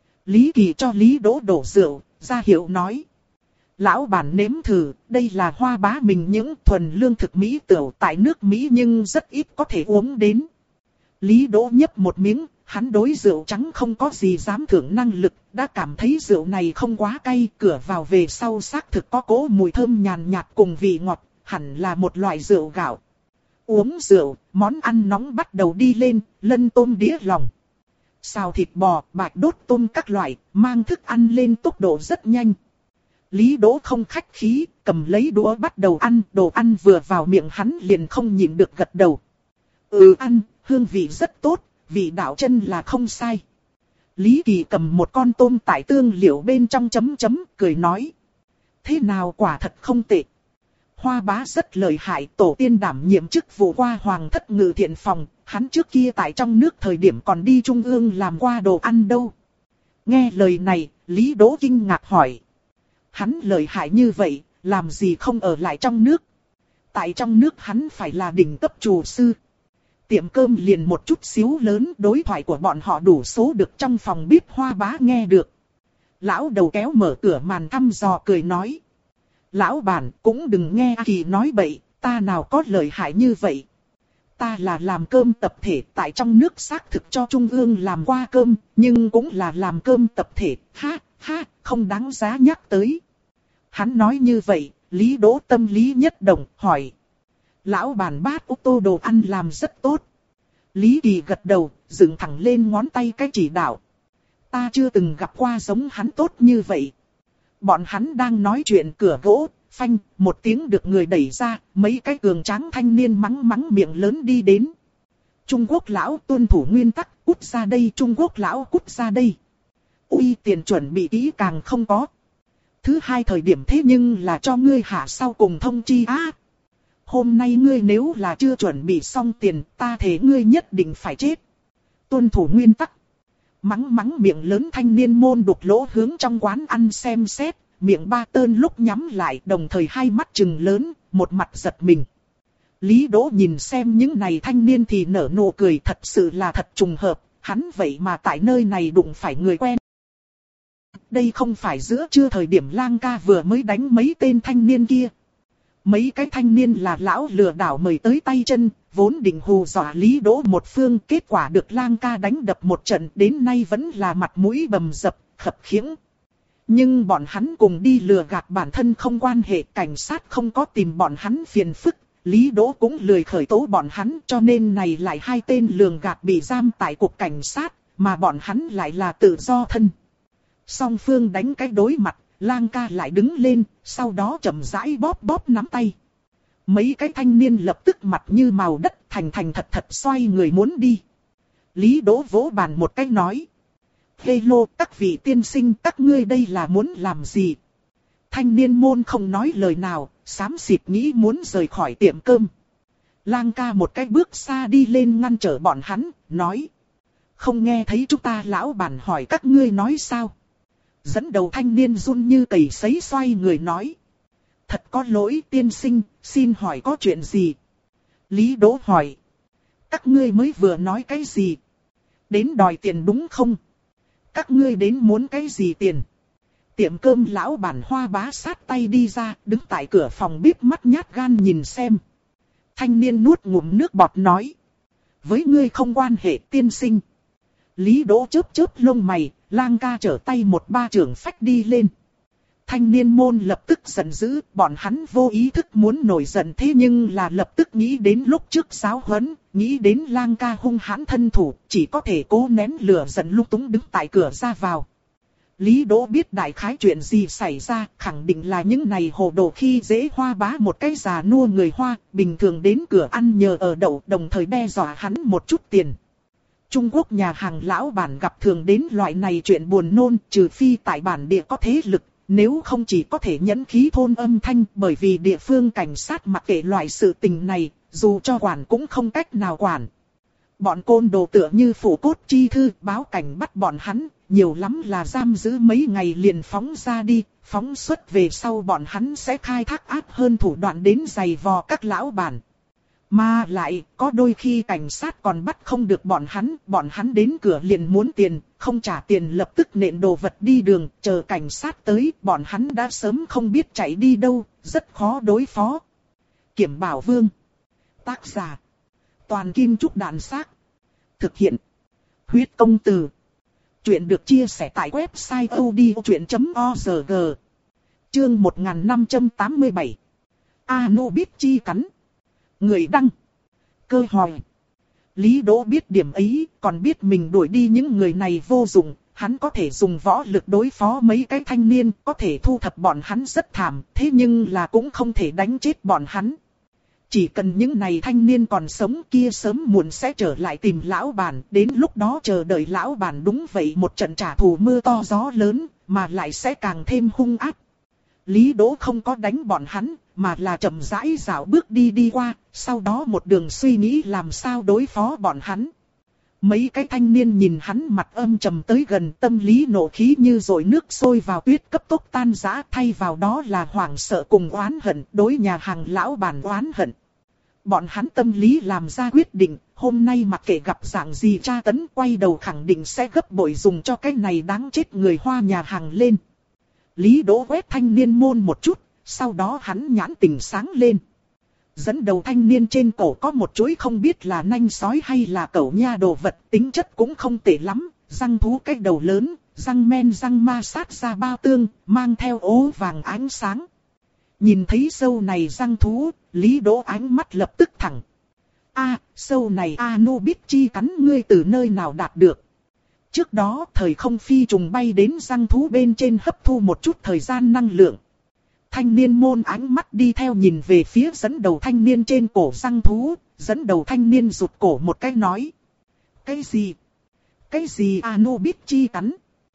Lý Kỳ cho Lý Đỗ đổ rượu, ra hiệu nói. Lão bản nếm thử, đây là Hoa Bá mình những thuần lương thực Mỹ tửu tại nước Mỹ nhưng rất ít có thể uống đến. Lý Đỗ nhấp một miếng, hắn đối rượu trắng không có gì dám thưởng năng lực, đã cảm thấy rượu này không quá cay, cửa vào về sau xác thực có cỗ mùi thơm nhàn nhạt cùng vị ngọt, hẳn là một loại rượu gạo. Uống rượu, món ăn nóng bắt đầu đi lên, lân tôm đĩa lòng. Xào thịt bò, bạch đốt tôm các loại, mang thức ăn lên tốc độ rất nhanh. Lý Đỗ không khách khí, cầm lấy đũa bắt đầu ăn, đồ ăn vừa vào miệng hắn liền không nhịn được gật đầu. Ừ ăn, hương vị rất tốt, vị đạo chân là không sai. Lý Kỳ cầm một con tôm tại tương liệu bên trong chấm chấm, cười nói. Thế nào quả thật không tệ. Hoa Bá rất lợi hại, tổ tiên đảm nhiệm chức vụ qua Hoàng thất ngự thiện phòng, hắn trước kia tại trong nước thời điểm còn đi Trung ương làm qua đồ ăn đâu. Nghe lời này, Lý Đỗ kinh ngạc hỏi. Hắn lợi hại như vậy, làm gì không ở lại trong nước? Tại trong nước hắn phải là đỉnh cấp厨sư. Tiệm cơm liền một chút xíu lớn, đối thoại của bọn họ đủ số được trong phòng bếp Hoa Bá nghe được. Lão đầu kéo mở cửa màn thăm dò cười nói. Lão bản cũng đừng nghe A Kỳ nói bậy, ta nào có lợi hại như vậy. Ta là làm cơm tập thể tại trong nước xác thực cho Trung ương làm qua cơm, nhưng cũng là làm cơm tập thể, ha, ha, không đáng giá nhắc tới. Hắn nói như vậy, Lý Đỗ tâm lý nhất động, hỏi. Lão bản bát ô tô đồ ăn làm rất tốt. Lý Kỳ gật đầu, dựng thẳng lên ngón tay cái chỉ đạo. Ta chưa từng gặp qua giống hắn tốt như vậy. Bọn hắn đang nói chuyện cửa gỗ, phanh, một tiếng được người đẩy ra, mấy cái cường tráng thanh niên mắng mắng miệng lớn đi đến. Trung Quốc lão tuân thủ nguyên tắc, cút ra đây, Trung Quốc lão cút ra đây. Ui, tiền chuẩn bị kỹ càng không có. Thứ hai thời điểm thế nhưng là cho ngươi hạ sau cùng thông chi á. Hôm nay ngươi nếu là chưa chuẩn bị xong tiền, ta thế ngươi nhất định phải chết. Tuân thủ nguyên tắc. Mắng mắng miệng lớn thanh niên môn đục lỗ hướng trong quán ăn xem xét, miệng ba tơn lúc nhắm lại đồng thời hai mắt trừng lớn, một mặt giật mình. Lý Đỗ nhìn xem những này thanh niên thì nở nụ cười, thật sự là thật trùng hợp, hắn vậy mà tại nơi này đụng phải người quen. Đây không phải giữa trưa thời điểm Lang ca vừa mới đánh mấy tên thanh niên kia. Mấy cái thanh niên là lão lừa đảo mời tới tay chân, vốn định hù dọa Lý Đỗ một phương, kết quả được Lang ca đánh đập một trận, đến nay vẫn là mặt mũi bầm dập, khập khiễng. Nhưng bọn hắn cùng đi lừa gạt bản thân không quan hệ, cảnh sát không có tìm bọn hắn phiền phức, Lý Đỗ cũng lười khởi tố bọn hắn, cho nên này lại hai tên lường gạt bị giam tại cục cảnh sát, mà bọn hắn lại là tự do thân. Song phương đánh cái đối mặt, Lang ca lại đứng lên, sau đó chậm rãi bóp bóp nắm tay. Mấy cái thanh niên lập tức mặt như màu đất, thành thành thật thật xoay người muốn đi. Lý Đỗ vỗ bàn một cái nói. Hello, các vị tiên sinh, các ngươi đây là muốn làm gì? Thanh niên môn không nói lời nào, xám xịt nghĩ muốn rời khỏi tiệm cơm. Lang ca một cái bước xa đi lên ngăn trở bọn hắn, nói. Không nghe thấy chúng ta lão bản hỏi các ngươi nói sao? Dẫn đầu thanh niên run như cầy sấy xoay người nói. Thật có lỗi tiên sinh, xin hỏi có chuyện gì? Lý Đỗ hỏi. Các ngươi mới vừa nói cái gì? Đến đòi tiền đúng không? Các ngươi đến muốn cái gì tiền? Tiệm cơm lão bản Hoa Bá sát tay đi ra, đứng tại cửa phòng bếp mắt nhát gan nhìn xem. Thanh niên nuốt ngụm nước bọt nói. Với ngươi không quan hệ tiên sinh. Lý Đỗ chớp chớp lông mày, lang ca trở tay một ba trưởng phách đi lên. Thanh niên môn lập tức giận dữ, bọn hắn vô ý thức muốn nổi giận thế nhưng là lập tức nghĩ đến lúc trước giáo huấn, nghĩ đến lang ca hung hãn thân thủ, chỉ có thể cố nén lửa giận lúc túng đứng tại cửa ra vào. Lý Đỗ biết đại khái chuyện gì xảy ra, khẳng định là những này hồ đồ khi dễ Hoa Bá một cái già nua người Hoa, bình thường đến cửa ăn nhờ ở đậu, đồng thời đe dọa hắn một chút tiền. Trung Quốc nhà hàng lão bản gặp thường đến loại này chuyện buồn nôn, trừ phi tại bản địa có thế lực, nếu không chỉ có thể nhẫn khí thôn âm thanh, bởi vì địa phương cảnh sát mặc kệ loại sự tình này, dù cho quản cũng không cách nào quản. Bọn côn đồ tựa như phủ cốt chi thư, báo cảnh bắt bọn hắn, nhiều lắm là giam giữ mấy ngày liền phóng ra đi, phóng xuất về sau bọn hắn sẽ khai thác ác hơn thủ đoạn đến giày vò các lão bản. Mà lại, có đôi khi cảnh sát còn bắt không được bọn hắn, bọn hắn đến cửa liền muốn tiền, không trả tiền lập tức nện đồ vật đi đường, chờ cảnh sát tới, bọn hắn đã sớm không biết chạy đi đâu, rất khó đối phó. Kiểm Bảo Vương. Tác giả. Toàn Kim Trúc Đạn Xác. Thực hiện. Huyết Công Từ. Chuyện được chia sẻ tại website odchuyện chấm org. Chương một nghìn năm trăm tám mươi bảy. Anubis chi cắn. Người đăng. Cơ hỏi. Lý Đỗ biết điểm ấy, còn biết mình đuổi đi những người này vô dụng, hắn có thể dùng võ lực đối phó mấy cái thanh niên, có thể thu thập bọn hắn rất thảm, thế nhưng là cũng không thể đánh chết bọn hắn. Chỉ cần những này thanh niên còn sống kia sớm muộn sẽ trở lại tìm lão bản, đến lúc đó chờ đợi lão bản đúng vậy một trận trả thù mưa to gió lớn, mà lại sẽ càng thêm hung ác. Lý Đỗ không có đánh bọn hắn, mà là chậm rãi dạo bước đi đi qua, sau đó một đường suy nghĩ làm sao đối phó bọn hắn. Mấy cái thanh niên nhìn hắn mặt âm trầm tới gần, tâm lý nộ khí như dội nước sôi vào tuyết cấp tốc tan rã, thay vào đó là hoảng sợ cùng oán hận, đối nhà hàng lão bản oán hận. Bọn hắn tâm lý làm ra quyết định, hôm nay mặc kệ gặp dạng gì tra tấn, quay đầu khẳng định sẽ gấp bội dùng cho cái này đáng chết người Hoa nhà hàng lên. Lý Đỗ quét thanh niên môn một chút, sau đó hắn nhãn tình sáng lên. Dẫn đầu thanh niên trên cổ có một chuỗi không biết là nanh sói hay là cẩu nha đồ vật, tính chất cũng không tệ lắm, răng thú cái đầu lớn, răng men răng ma sát ra bao tương, mang theo ố vàng ánh sáng. Nhìn thấy sâu này răng thú, Lý Đỗ ánh mắt lập tức thẳng. A, sâu này Anubis chi cắn ngươi từ nơi nào đạt được? Trước đó thời không phi trùng bay đến răng thú bên trên hấp thu một chút thời gian năng lượng. Thanh niên môn ánh mắt đi theo nhìn về phía dẫn đầu thanh niên trên cổ răng thú, dẫn đầu thanh niên rụt cổ một cái nói. Cái gì? Cái gì Anubis chi cắn?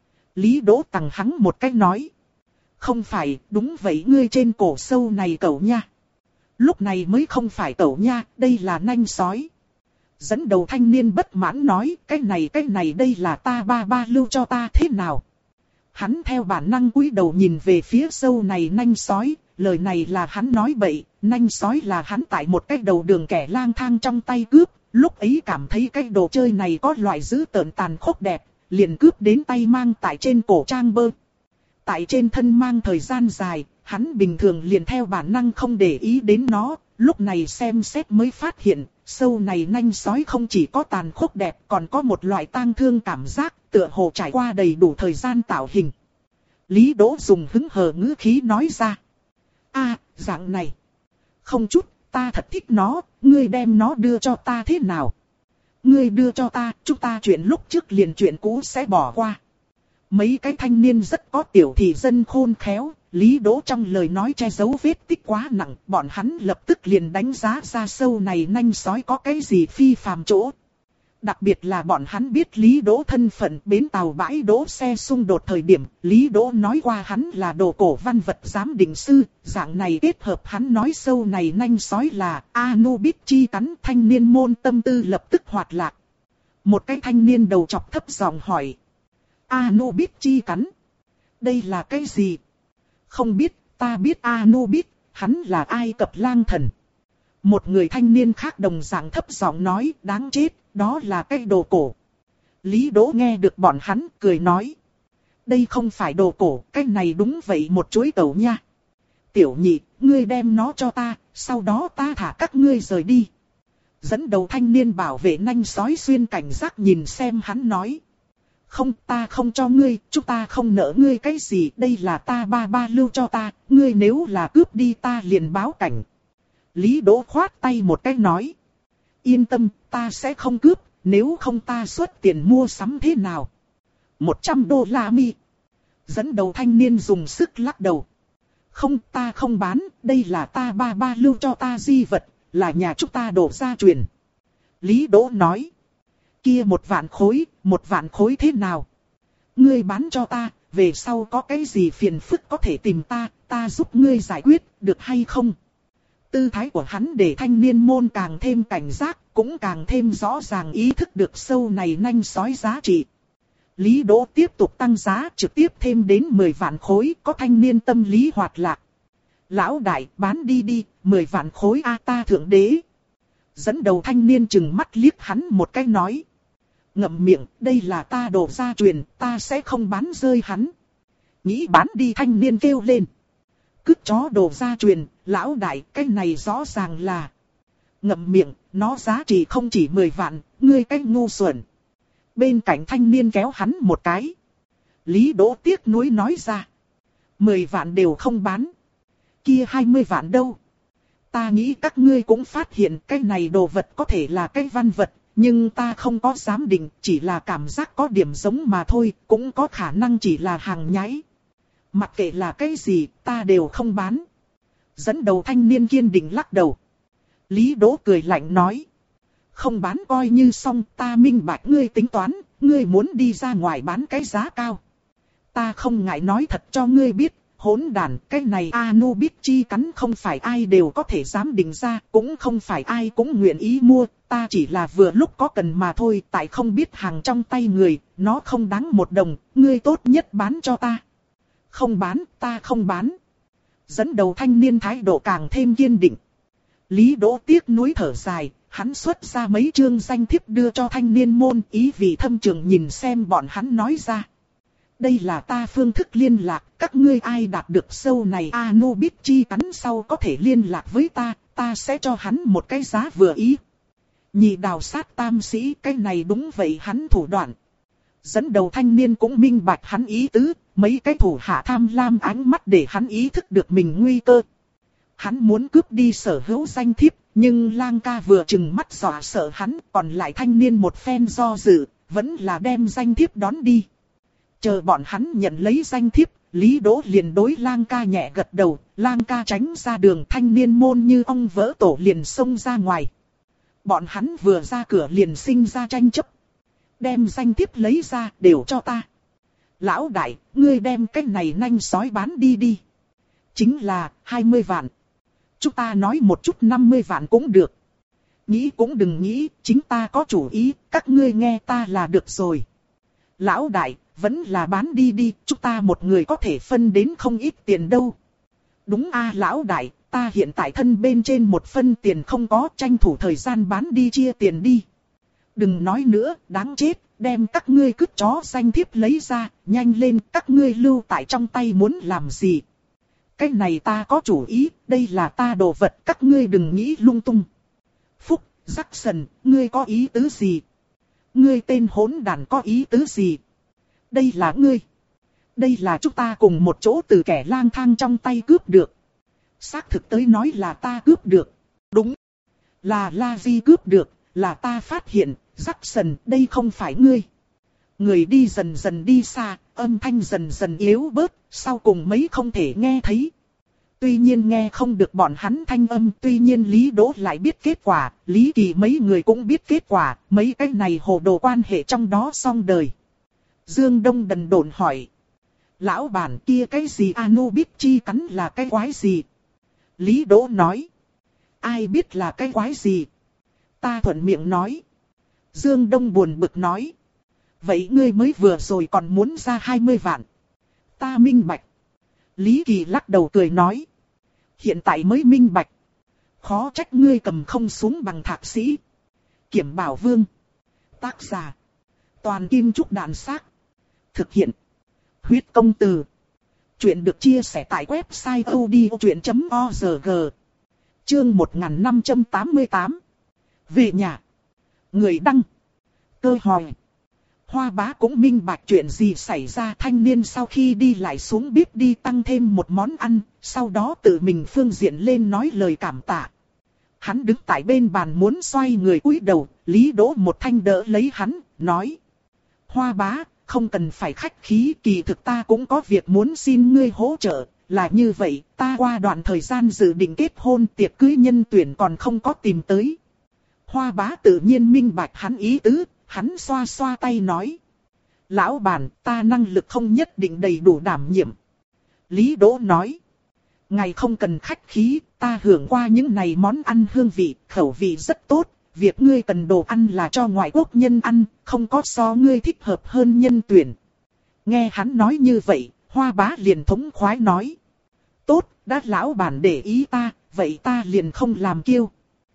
Lý Đỗ tằng hắn một cái nói. Không phải, đúng vậy ngươi trên cổ sâu này cẩu nha. Lúc này mới không phải cẩu nha, đây là nanh sói. Dẫn đầu thanh niên bất mãn nói, cái này cái này đây là ta ba ba lưu cho ta thế nào? Hắn theo bản năng cúi đầu nhìn về phía sâu này nanh sói, lời này là hắn nói bậy, nanh sói là hắn tại một cái đầu đường kẻ lang thang trong tay cướp, lúc ấy cảm thấy cái đồ chơi này có loại dữ tợn tàn khốc đẹp, liền cướp đến tay mang tại trên cổ trang bơ. Tại trên thân mang thời gian dài, hắn bình thường liền theo bản năng không để ý đến nó, lúc này xem xét mới phát hiện, sâu này nanh sói không chỉ có tàn khốc đẹp còn có một loại tang thương cảm giác, tựa hồ trải qua đầy đủ thời gian tạo hình. Lý Đỗ dùng hứng hờ ngữ khí nói ra. A, dạng này. Không chút, ta thật thích nó, ngươi đem nó đưa cho ta thế nào? Ngươi đưa cho ta, chúng ta chuyện lúc trước liền chuyện cũ sẽ bỏ qua. Mấy cái thanh niên rất có tiểu thị dân khôn khéo, Lý Đỗ trong lời nói che giấu vết tích quá nặng, bọn hắn lập tức liền đánh giá ra sâu này nanh sói có cái gì phi phàm chỗ. Đặc biệt là bọn hắn biết Lý Đỗ thân phận, bến tàu bãi đỗ xe xung đột thời điểm, Lý Đỗ nói qua hắn là đồ cổ văn vật giám định sư, dạng này kết hợp hắn nói sâu này nanh sói là Anubis chi cắn, thanh niên môn tâm tư lập tức hoạt lạc. Một cái thanh niên đầu chọc thấp giọng hỏi. Anubis chi cắn? Đây là cái gì? Không biết, ta biết Anubis, hắn là Ai Cập lang thần. Một người thanh niên khác đồng dạng thấp giọng nói, đáng chết, đó là cái đồ cổ. Lý Đỗ nghe được bọn hắn, cười nói. Đây không phải đồ cổ, cái này đúng vậy một chuỗi cẩu nha. Tiểu nhị, ngươi đem nó cho ta, Sau đó ta thả các ngươi rời đi. Dẫn đầu thanh niên bảo vệ nanh sói xuyên cảnh giác nhìn xem hắn nói. Không, ta không cho ngươi, chúng ta không nợ ngươi cái gì, đây là ta ba ba lưu cho ta, ngươi nếu là cướp đi ta liền báo cảnh. Lý Đỗ khoát tay một cái nói. Yên tâm, ta sẽ không cướp, nếu không ta xuất tiền mua sắm thế nào? một trăm đô la mi. Dẫn đầu thanh niên dùng sức lắc đầu. Không, ta không bán, đây là ta ba ba lưu cho ta di vật, là nhà chúng ta đổ gia truyền. Lý Đỗ nói. Kia một vạn khối, một vạn khối thế nào? Ngươi bán cho ta, về sau có cái gì phiền phức có thể tìm ta, ta giúp ngươi giải quyết, được hay không? Tư thái của hắn để thanh niên môn càng thêm cảnh giác, cũng càng thêm rõ ràng ý thức được sâu này nanh sói giá trị. Lý Đỗ tiếp tục tăng giá trực tiếp thêm đến mười vạn khối, có thanh niên tâm lý hoạt lạc. Lão đại, bán đi đi, mười vạn khối a ta thượng đế. Dẫn đầu thanh niên chừng mắt liếc hắn một cái nói. Ngậm miệng, đây là ta đồ gia truyền, ta sẽ không bán rơi hắn. Nghĩ bán đi thanh niên kêu lên. Cứt chó đồ gia truyền, lão đại, cái này rõ ràng là. Ngậm miệng, nó giá trị không chỉ mười vạn, ngươi cái ngu xuẩn. Bên cạnh thanh niên kéo hắn một cái. Lý Đỗ tiếc nuối nói ra. Mười vạn đều không bán. Kia hai mươi vạn đâu? Ta nghĩ các ngươi cũng phát hiện cái này đồ vật có thể là cái văn vật. Nhưng ta không có giám định, chỉ là cảm giác có điểm giống mà thôi, cũng có khả năng chỉ là hàng nhái. Mặc kệ là cái gì, ta đều không bán. Dẫn đầu thanh niên kiên định lắc đầu. Lý Đỗ cười lạnh nói. Không bán coi như xong, ta minh bạch ngươi tính toán, ngươi muốn đi ra ngoài bán cái giá cao. Ta không ngại nói thật cho ngươi biết, hỗn đàn, cái này Anubis chi cắn không phải ai đều có thể dám định ra, cũng không phải ai cũng nguyện ý mua, ta chỉ là vừa lúc có cần mà thôi, tại không biết hàng trong tay người, nó không đáng một đồng, ngươi tốt nhất bán cho ta. Không bán, ta không bán. Dẫn đầu thanh niên thái độ càng thêm kiên định. Lý Đỗ tiếc nuối thở dài, hắn xuất ra mấy chương danh thiếp đưa cho thanh niên môn, ý vị thâm trường nhìn xem bọn hắn nói ra. Đây là ta phương thức liên lạc, các ngươi ai đạt được sâu này Anubis chi cắn sau có thể liên lạc với ta, ta sẽ cho hắn một cái giá vừa ý. Nhị đào sát tam sĩ, cái này đúng vậy hắn thủ đoạn. Dẫn đầu thanh niên cũng minh bạch hắn ý tứ, mấy cái thủ hạ tham lam ánh mắt để hắn ý thức được mình nguy cơ. Hắn muốn cướp đi sở hữu danh thiếp, nhưng lang ca vừa chừng mắt dọa sợ hắn, còn lại thanh niên một phen do dự, vẫn là đem danh thiếp đón đi. Chờ bọn hắn nhận lấy danh thiếp, Lý Đỗ liền đối lang ca nhẹ gật đầu, lang ca tránh ra đường, thanh niên môn như ong vỡ tổ liền xông ra ngoài. Bọn hắn vừa ra cửa liền sinh ra tranh chấp. Đem danh thiếp lấy ra, đều cho ta. Lão đại, ngươi đem cái này nanh sói bán đi đi. Chính là, hai mươi vạn. Chúng ta nói một chút năm mươi vạn cũng được. Nghĩ cũng đừng nghĩ, chính ta có chủ ý, các ngươi nghe ta là được rồi. Lão đại, vẫn là bán đi đi, chúng ta một người có thể phân đến không ít tiền đâu. Đúng a lão đại, ta hiện tại thân bên trên một phân tiền không có, tranh thủ thời gian bán đi chia tiền đi. Đừng nói nữa, đáng chết, đem các ngươi cứt chó danh thiếp lấy ra, nhanh lên, các ngươi lưu tại trong tay muốn làm gì. Cái này ta có chủ ý, đây là ta đồ vật, các ngươi đừng nghĩ lung tung. Phúc, Jackson, ngươi có ý tứ gì? Ngươi tên hỗn đàn có ý tứ gì? Đây là ngươi. Đây là chúng ta cùng một chỗ từ kẻ lang thang trong tay cướp được. Xác thực tới nói là ta cướp được. Đúng. Là La Di cướp được, là ta phát hiện, Jackson, đây không phải ngươi. Người đi dần dần đi xa, âm thanh dần dần yếu bớt, sau cùng mấy không thể nghe thấy. Tuy nhiên nghe không được bọn hắn thanh âm, tuy nhiên Lý Đỗ lại biết kết quả, Lý Kỳ mấy người cũng biết kết quả, mấy cái này hồ đồ quan hệ trong đó xong đời. Dương Đông đần độn hỏi. Lão bản kia cái gì Anubis chi cắn là cái quái gì? Lý Đỗ nói. Ai biết là cái quái gì? Ta thuận miệng nói. Dương Đông buồn bực nói. Vậy ngươi mới vừa rồi còn muốn ra hai mươi vạn. Ta minh bạch. Lý Kỳ lắc đầu cười nói. Hiện tại mới minh bạch. Khó trách ngươi cầm không xuống bằng thạc sĩ. Kiểm Bảo Vương. Tác giả. Toàn Kim Trúc Đàn Xác. Thực hiện. Huyết Công Từ. Chuyện được chia sẻ tại website odchuyện chấm org. Chương một nghìn năm trăm tám mươi tám. Về nhà. Người đăng. Cơ hỏi. Hoa Bá cũng minh bạch chuyện gì xảy ra. Thanh niên sau khi đi lại xuống bếp đi tăng thêm một món ăn, sau đó tự mình phương diện lên nói lời cảm tạ. Hắn đứng tại bên bàn muốn xoay người cúi đầu, Lý Đỗ một thanh đỡ lấy hắn, nói. Hoa Bá, không cần phải khách khí, kỳ thực ta cũng có việc muốn xin ngươi hỗ trợ. Là như vậy, ta qua đoạn thời gian dự định kết hôn, tiệc cưới nhân tuyển còn không có tìm tới. Hoa Bá tự nhiên minh bạch hắn ý tứ, hắn xoa xoa tay nói. Lão bản, ta năng lực không nhất định đầy đủ đảm nhiệm. Lý Đỗ nói. Ngài không cần khách khí, ta hưởng qua những này món ăn hương vị, khẩu vị rất tốt. Việc ngươi cần đồ ăn là cho ngoại quốc nhân ăn, không có so ngươi thích hợp hơn nhân tuyển. Nghe hắn nói như vậy, Hoa Bá liền thống khoái nói. Tốt, đã lão bản để ý ta, vậy ta liền không làm kiêu.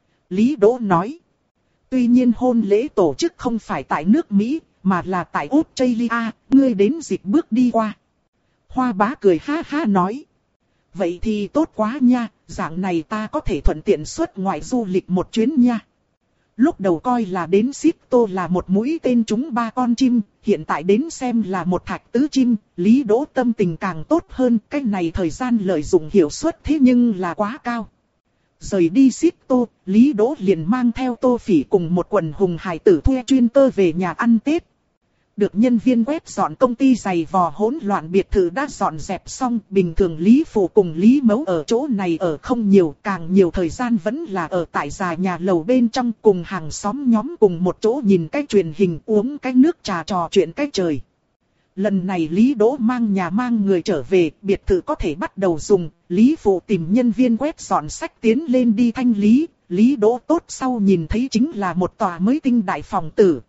Lý Đỗ nói. Tuy nhiên hôn lễ tổ chức không phải tại nước Mỹ, mà là tại Australia, ngươi đến dịch bước đi qua. Hoa Bá cười ha ha nói. Vậy thì tốt quá nha, dạng này ta có thể thuận tiện xuất ngoại du lịch một chuyến nha. Lúc đầu coi là đến Sito là một mũi tên trúng ba con chim, hiện tại đến xem là một thạch tứ chim, Lý Đỗ tâm tình càng tốt hơn, cái này thời gian lợi dụng hiệu suất thế nhưng là quá cao. Rời đi Sito, Lý Đỗ liền mang theo Tô Phỉ cùng một quần hùng hài tử thuê chuyên cơ về nhà ăn Tết. Được nhân viên quét dọn công ty giày vò hỗn loạn biệt thự đã dọn dẹp xong, bình thường Lý Phụ cùng Lý Mẫu ở chỗ này ở không nhiều, càng nhiều thời gian vẫn là ở tại già nhà lầu bên trong cùng hàng xóm nhóm cùng một chỗ nhìn cái truyền hình uống cái nước trà trò chuyện cái trời. Lần này Lý Đỗ mang nhà mang người trở về, biệt thự có thể bắt đầu dùng, Lý Phụ tìm nhân viên quét dọn sách tiến lên đi thanh lý, Lý Đỗ tốt sau nhìn thấy chính là một tòa mới tinh đại phòng tử.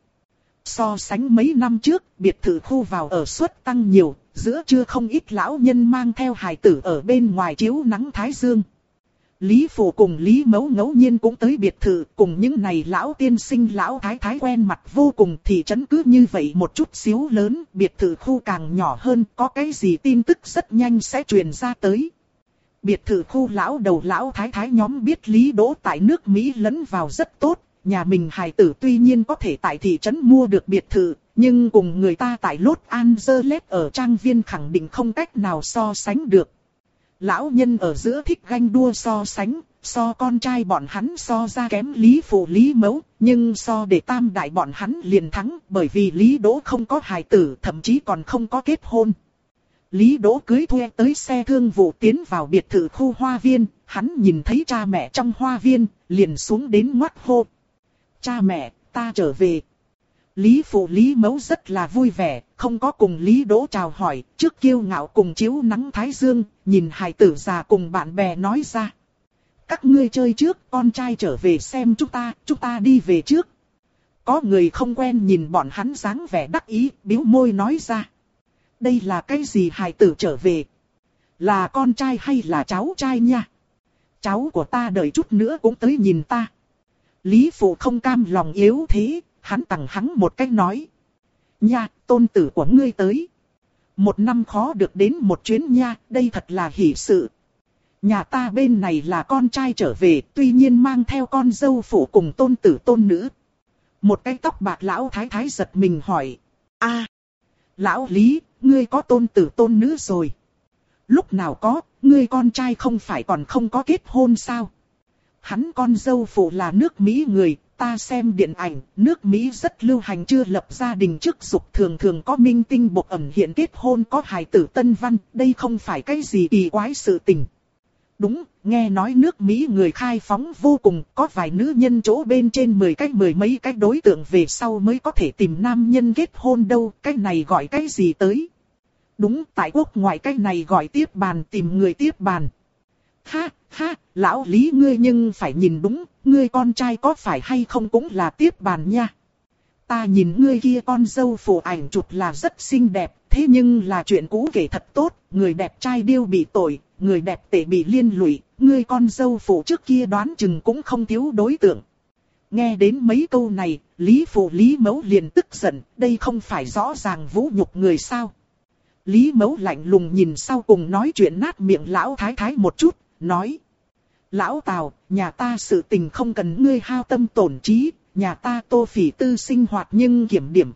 So sánh mấy năm trước, biệt thự khu vào ở suất tăng nhiều, giữa trưa không ít lão nhân mang theo hài tử ở bên ngoài chiếu nắng thái dương. Lý Phụ cùng Lý Mẫu ngẫu nhiên cũng tới biệt thự, cùng những này lão tiên sinh lão thái thái quen mặt vô cùng, thị trấn cứ như vậy một chút xíu lớn, biệt thự khu càng nhỏ hơn, có cái gì tin tức rất nhanh sẽ truyền ra tới. Biệt thự khu lão đầu lão thái thái nhóm biết Lý Đỗ tại nước Mỹ lẫn vào rất tốt. Nhà mình hài tử tuy nhiên có thể tại thị trấn mua được biệt thự, nhưng cùng người ta tại Los Angeles ở trang viên khẳng định không cách nào so sánh được. Lão nhân ở giữa thích ganh đua so sánh, so con trai bọn hắn so ra kém Lý Phụ Lý Mẫu, nhưng so để tam đại bọn hắn liền thắng bởi vì Lý Đỗ không có hài tử, thậm chí còn không có kết hôn. Lý Đỗ cưới thuê tới xe thương vụ tiến vào biệt thự khu hoa viên, hắn nhìn thấy cha mẹ trong hoa viên, liền xuống đến ngoắt hô. Cha mẹ, ta trở về. Lý Phụ Lý Mẫu rất là vui vẻ, không có cùng Lý Đỗ chào hỏi, trước kiêu ngạo cùng chiếu nắng thái dương, nhìn hài tử già cùng bạn bè nói ra. Các ngươi chơi trước, con trai trở về xem chúng ta, chúng ta đi về trước. Có người không quen nhìn bọn hắn dáng vẻ đắc ý, bĩu môi nói ra. Đây là cái gì hài tử trở về? Là con trai hay là cháu trai nha? Cháu của ta đợi chút nữa cũng tới nhìn ta. Lý Phụ không cam lòng yếu thế, hắn tặng hắn một cách nói. Nha, tôn tử của ngươi tới. Một năm khó được đến một chuyến nha, đây thật là hỷ sự. Nhà ta bên này là con trai trở về, tuy nhiên mang theo con dâu phụ cùng tôn tử tôn nữ. Một cái tóc bạc lão thái thái giật mình hỏi. A, lão Lý, ngươi có tôn tử tôn nữ rồi. Lúc nào có, ngươi con trai không phải còn không có kết hôn sao? Hắn con dâu phụ là nước Mỹ người, ta xem điện ảnh, nước Mỹ rất lưu hành chưa lập gia đình trước dục thường thường có minh tinh bộc ẩn hiện kết hôn có hài tử tân văn, đây không phải cái gì kỳ quái sự tình. Đúng, nghe nói nước Mỹ người khai phóng vô cùng, có vài nữ nhân chỗ bên trên mười cách mười mấy cách đối tượng về sau mới có thể tìm nam nhân kết hôn đâu, cái này gọi cái gì tới. Đúng, tại quốc ngoại cái này gọi tiếp bàn tìm người tiếp bàn. Ha, ha, lão Lý ngươi nhưng phải nhìn đúng, ngươi con trai có phải hay không cũng là tiếp bàn nha. Ta nhìn ngươi kia con dâu phụ ảnh chụp là rất xinh đẹp, thế nhưng là chuyện cũ kể thật tốt, người đẹp trai điêu bị tội, người đẹp tệ bị liên lụy, ngươi con dâu phụ trước kia đoán chừng cũng không thiếu đối tượng. Nghe đến mấy câu này, Lý Phụ Lý Mẫu liền tức giận, đây không phải rõ ràng vũ nhục người sao. Lý Mẫu lạnh lùng nhìn sau cùng nói chuyện nát miệng lão thái thái một chút, nói. Lão Tào, nhà ta sự tình không cần ngươi hao tâm tổn trí, nhà ta Tô Phỉ Tư sinh hoạt nhưng kiểm điểm.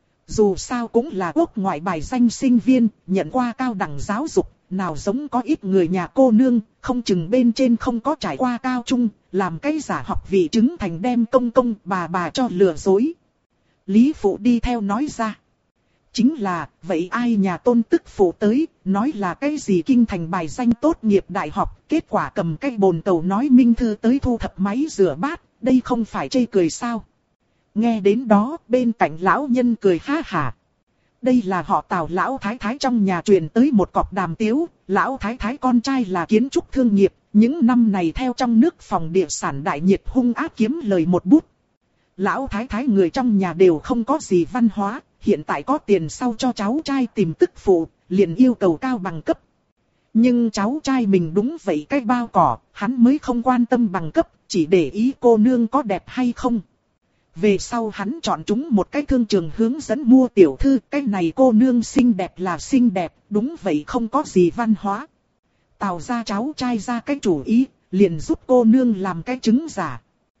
Dù sao cũng là quốc ngoại bài danh sinh viên, nhận qua cao đẳng giáo dục, nào giống có ít người nhà cô nương, không chừng bên trên không có trải qua cao trung, làm cái giả học vị chứng thành đem công công bà bà cho lừa dối. Lý Phụ đi theo nói ra. Chính là, vậy ai nhà Tôn tức phụ tới, nói là cái gì kinh thành bài danh tốt nghiệp đại học, kết quả cầm cái bồn cầu nói Minh Thư tới thu thập máy rửa bát, đây không phải chê cười sao. Nghe đến đó, bên cạnh lão nhân cười ha hả. Đây là họ Tào lão thái thái trong nhà truyền tới một cọc đàm tiếu, lão thái thái con trai là kiến trúc thương nghiệp, những năm này theo trong nước phòng địa sản đại nhiệt hung ác kiếm lời một bút. Lão thái thái người trong nhà đều không có gì văn hóa, hiện tại có tiền sau cho cháu trai tìm tức phụ, liền yêu cầu cao bằng cấp. Nhưng cháu trai mình đúng vậy cái bao cỏ, hắn mới không quan tâm bằng cấp, chỉ để ý cô nương có đẹp hay không. Về sau hắn chọn chúng một cái thương trường hướng dẫn mua tiểu thư, cái này cô nương xinh đẹp là xinh đẹp, đúng vậy không có gì văn hóa. Tào ra cháu trai ra cái chủ ý, liền giúp cô nương làm cái chứng giả.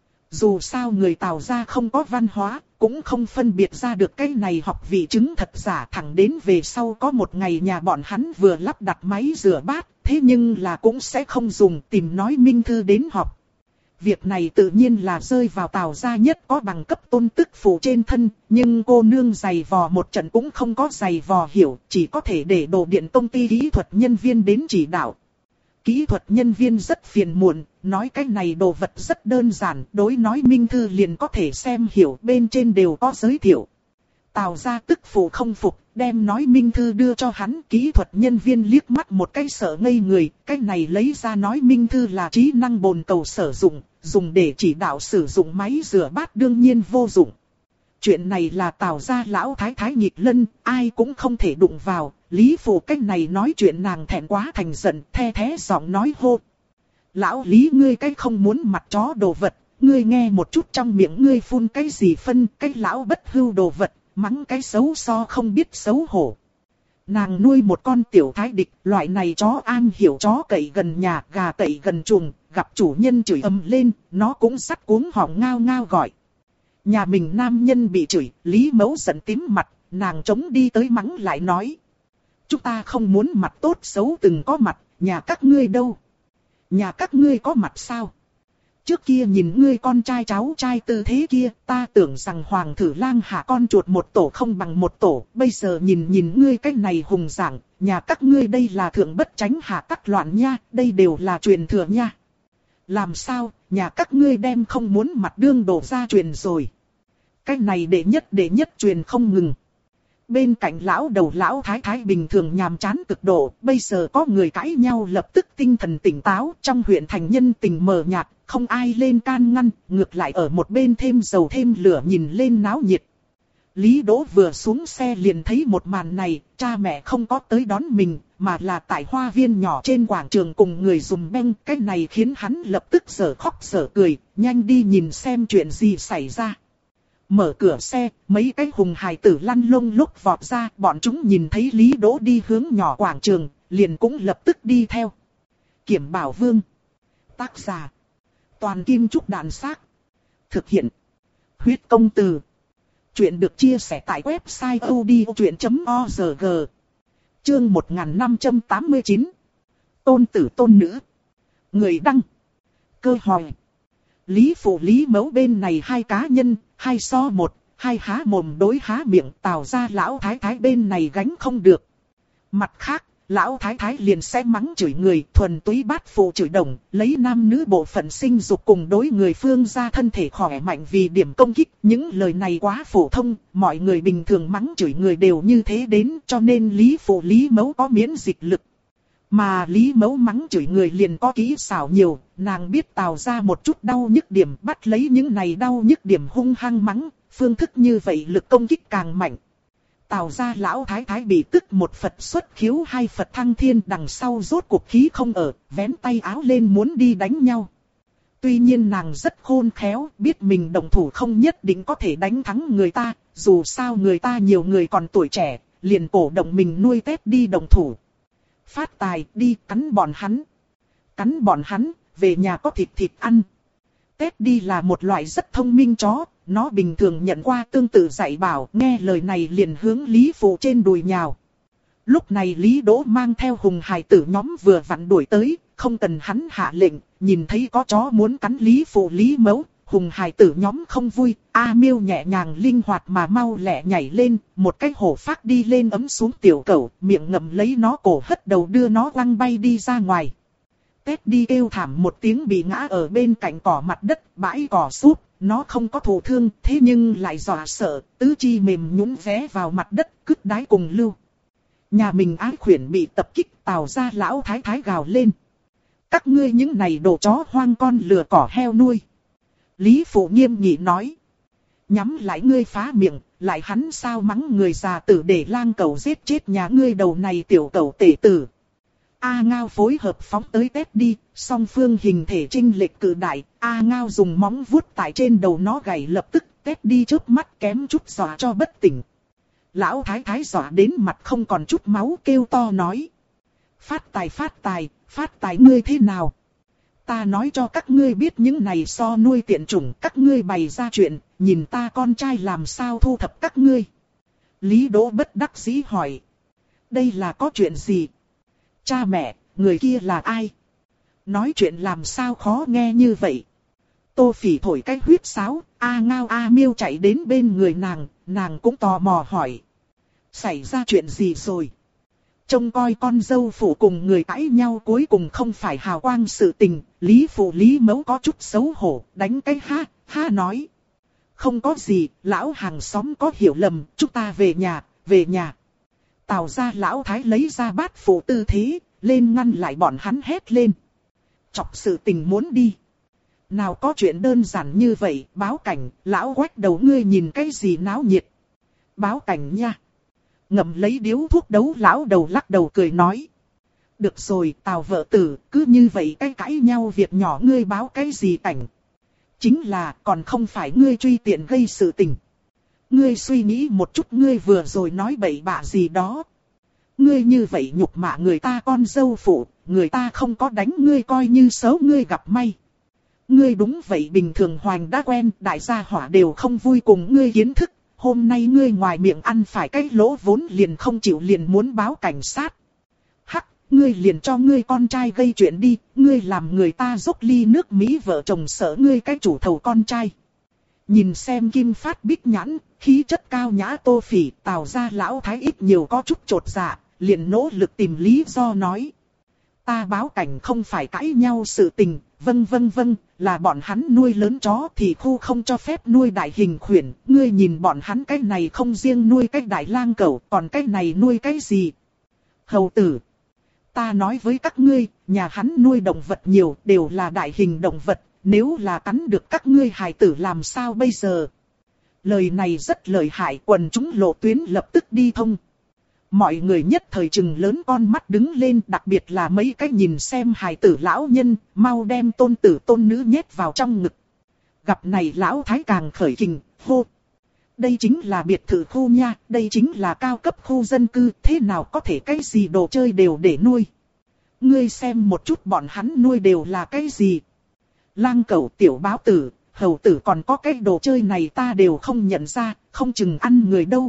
Dù sao người Tào ra không có văn hóa, cũng không phân biệt ra được cái này học vị chứng thật giả, thẳng đến về sau có một ngày nhà bọn hắn vừa lắp đặt máy rửa bát, thế nhưng là cũng sẽ không dùng, tìm nói Minh Thư đến học. Việc này tự nhiên là rơi vào Tào gia nhất có bằng cấp Tôn tức phụ trên thân, nhưng cô nương giày vò một trận cũng không có giày vò hiểu, chỉ có thể để đồ điện công ty kỹ thuật nhân viên đến chỉ đạo. Kỹ thuật nhân viên rất phiền muộn, nói cái này đồ vật rất đơn giản, đối nói Minh Thư liền có thể xem hiểu, bên trên đều có giới thiệu. Tào gia tức phụ không phục, đem nói Minh Thư đưa cho hắn, kỹ thuật nhân viên liếc mắt một cái sợ ngây người, cái này lấy ra nói Minh Thư là trí năng bồn cầu sử dụng, dùng để chỉ đạo sử dụng máy rửa bát đương nhiên vô dụng. Chuyện này là Tào gia lão thái thái nghịch lân, ai cũng không thể đụng vào, Lý Phụ cách này nói chuyện nàng thẹn quá thành giận, the thế giọng nói hô. Lão Lý ngươi cái không muốn mặt chó đồ vật, ngươi nghe một chút trong miệng ngươi phun cái gì phân, cái lão bất hưu đồ vật, mắng cái xấu so không biết xấu hổ. Nàng nuôi một con tiểu thái địch, loại này chó an hiểu chó cậy gần nhà, gà cậy gần chuồng, gặp chủ nhân chửi ầm lên, nó cũng sắt cuống họng ngao ngao gọi. Nhà mình nam nhân bị chửi, Lý Mẫu giận tím mặt, nàng chống đi tới mắng lại nói. Chúng ta không muốn mặt tốt xấu từng có mặt, nhà các ngươi đâu? Nhà các ngươi có mặt sao? Trước kia nhìn ngươi con trai cháu trai tư thế kia, ta tưởng rằng hoàng thử lang hạ con chuột một tổ không bằng một tổ, bây giờ nhìn nhìn ngươi cái này hùng giảng, nhà các ngươi đây là thượng bất tránh hạ tắc loạn nha, đây đều là truyền thừa nha. Làm sao, nhà các ngươi đem không muốn mặt đương đổ ra truyền rồi. Cái này đệ nhất đệ nhất truyền không ngừng. Bên cạnh lão đầu lão thái thái bình thường nhàm chán cực độ, bây giờ có người cãi nhau lập tức tinh thần tỉnh táo, trong huyện thành nhân tình mờ nhạt, không ai lên can ngăn, ngược lại ở một bên thêm dầu thêm lửa nhìn lên náo nhiệt. Lý Đỗ vừa xuống xe liền thấy một màn này, cha mẹ không có tới đón mình, mà là tại hoa viên nhỏ trên quảng trường cùng người dùm beng, cái này khiến hắn lập tức giở khóc giở cười, nhanh đi nhìn xem chuyện gì xảy ra. Mở cửa xe, mấy cái hùng hài tử lăn lông lúc vọt ra, bọn chúng nhìn thấy Lý Đỗ đi hướng nhỏ quảng trường, liền cũng lập tức đi theo. Kiểm Bảo Vương. Tác giả. Toàn Kim Trúc Đàn Xác. Thực hiện. Huyết Công Từ. Chuyện được chia sẻ tại website odchuyện chấm org. Chương một nghìn năm trăm tám mươi chín. Tôn tử tôn nữ. Người đăng. Cơ hỏi. Lý Phụ Lý Mẫu bên này hai cá nhân, hai so một, hai há mồm đối há miệng, Tào ra lão thái thái bên này gánh không được. Mặt khác, lão thái thái liền sẽ mắng chửi người, thuần túy bát phụ chửi đồng, lấy nam nữ bộ phận sinh dục cùng đối người phương ra thân thể khỏe mạnh vì điểm công kích. Những lời này quá phổ thông, mọi người bình thường mắng chửi người đều như thế đến, cho nên Lý Phụ Lý Mẫu có miễn dịch lực. Mà Lý Mẫu mắng chửi người liền có kỹ xảo nhiều, nàng biết Tào ra một chút đau nhức điểm, bắt lấy những này đau nhức điểm hung hăng mắng, phương thức như vậy lực công kích càng mạnh. Tào ra lão thái thái bị tức một Phật xuất khiếu hai Phật thăng thiên, đằng sau rốt cuộc khí không ở, vén tay áo lên muốn đi đánh nhau. Tuy nhiên nàng rất khôn khéo, biết mình đồng thủ không nhất định có thể đánh thắng người ta, dù sao người ta nhiều người còn tuổi trẻ, liền cổ động mình nuôi tép đi đồng thủ. Phát tài đi cắn bọn hắn. Cắn bọn hắn, về nhà có thịt thịt ăn. Teddy là một loại rất thông minh chó, nó bình thường nhận qua tương tự dạy bảo, nghe lời này liền hướng Lý Phụ trên đùi nhào. Lúc này Lý Đỗ mang theo hùng hài tử nhóm vừa vặn đuổi tới, không cần hắn hạ lệnh, nhìn thấy có chó muốn cắn Lý Phụ Lý Mẫu, hùng hài tử nhóm không vui, A Miêu nhẹ nhàng linh hoạt mà mau lẹ nhảy lên, một cái hổ phát đi lên ấm xuống tiểu cẩu, miệng ngậm lấy nó cổ hất đầu đưa nó quăng bay đi ra ngoài. Teddy kêu thảm một tiếng bị ngã ở bên cạnh cỏ mặt đất, bãi cỏ súp, nó không có thụ thương, thế nhưng lại dọa sợ, tứ chi mềm nhũn vé vào mặt đất, cứt đái cùng lưu. Nhà mình ái khuyển bị tập kích, Tào gia lão thái thái gào lên. Các ngươi những này đồ chó hoang con lừa cỏ heo nuôi. Lý Phụ nghiêm nghị nói. Nhắm lại ngươi phá miệng, lại hắn sao mắng người già tử để lang cẩu giết chết nhà ngươi đầu này tiểu cẩu tể tử. A Ngao phối hợp phóng tới Teddy, song phương hình thể chênh lệch cự đại, A Ngao dùng móng vuốt tại trên đầu nó gảy lập tức, Teddy chớp mắt kém chút dọa cho bất tỉnh. Lão thái thái dọa đến mặt không còn chút máu kêu to nói. Phát tài phát tài, phát tài ngươi thế nào? Ta nói cho các ngươi biết những này so nuôi tiện chủng, các ngươi bày ra chuyện, nhìn ta con trai làm sao thu thập các ngươi. Lý Đỗ bất đắc dĩ hỏi. Đây là có chuyện gì? Cha mẹ, người kia là ai? Nói chuyện làm sao khó nghe như vậy? Tô Phỉ thổi cái huýt sáo, A Ngao A Miêu chạy đến bên người nàng, nàng cũng tò mò hỏi. Xảy ra chuyện gì rồi? Trông coi con dâu phụ cùng người cãi nhau cuối cùng không phải hào quang sự tình, Lý Phụ Lý Mẫu có chút xấu hổ, đánh cái ha, ha nói. Không có gì, lão hàng xóm có hiểu lầm, chúng ta về nhà, về nhà. Tào gia lão thái lấy ra bát phụ tư thế, lên ngăn lại bọn hắn hét lên. Chọc sự tình muốn đi. Nào có chuyện đơn giản như vậy, báo cảnh, lão quách đầu ngươi nhìn cái gì náo nhiệt. Báo cảnh nha. Ngậm lấy điếu thuốc đấu lão đầu lắc đầu cười nói. Được rồi, Tào vợ tử, cứ như vậy cái cãi nhau việc nhỏ ngươi báo cái gì cảnh. Chính là còn không phải ngươi truy tiện gây sự tình. Ngươi suy nghĩ một chút ngươi vừa rồi nói bậy bạ gì đó. Ngươi như vậy nhục mạ người ta con dâu phụ, người ta không có đánh ngươi coi như xấu ngươi gặp may. Ngươi đúng vậy bình thường hoành đã quen, đại gia hỏa đều không vui cùng ngươi kiến thức. Hôm nay ngươi ngoài miệng ăn phải cái lỗ vốn liền không chịu liền muốn báo cảnh sát. Hắc, ngươi liền cho ngươi con trai gây chuyện đi, ngươi làm người ta dốc ly nước Mỹ vợ chồng sợ ngươi cái chủ thầu con trai. Nhìn xem Kim Phát bích nhãn, khí chất cao nhã Tô Phỉ, Tào gia lão thái ít nhiều có chút chột dạ, liền nỗ lực tìm lý do nói. Ta báo cảnh không phải cãi nhau sự tình, vâng vâng vâng, là bọn hắn nuôi lớn chó thì khu không cho phép nuôi đại hình khuyển, ngươi nhìn bọn hắn cái này không riêng nuôi cái đại lang cẩu, còn cái này nuôi cái gì? Hầu tử, ta nói với các ngươi, nhà hắn nuôi động vật nhiều, đều là đại hình động vật, nếu là cắn được các ngươi hài tử làm sao bây giờ? Lời này rất lợi hại, quần chúng lộ tuyến lập tức đi thông. Mọi người nhất thời chừng lớn con mắt đứng lên, đặc biệt là mấy cái nhìn xem hài tử lão nhân, mau đem tôn tử tôn nữ nhét vào trong ngực. Gặp này lão thái càng khởi kình, hô. Đây chính là biệt thự khu nha, đây chính là cao cấp khu dân cư, thế nào có thể cái gì đồ chơi đều để nuôi. Ngươi xem một chút bọn hắn nuôi đều là cái gì. Lang cẩu, tiểu báo tử, hầu tử còn có cái đồ chơi này ta đều không nhận ra, không chừng ăn người đâu.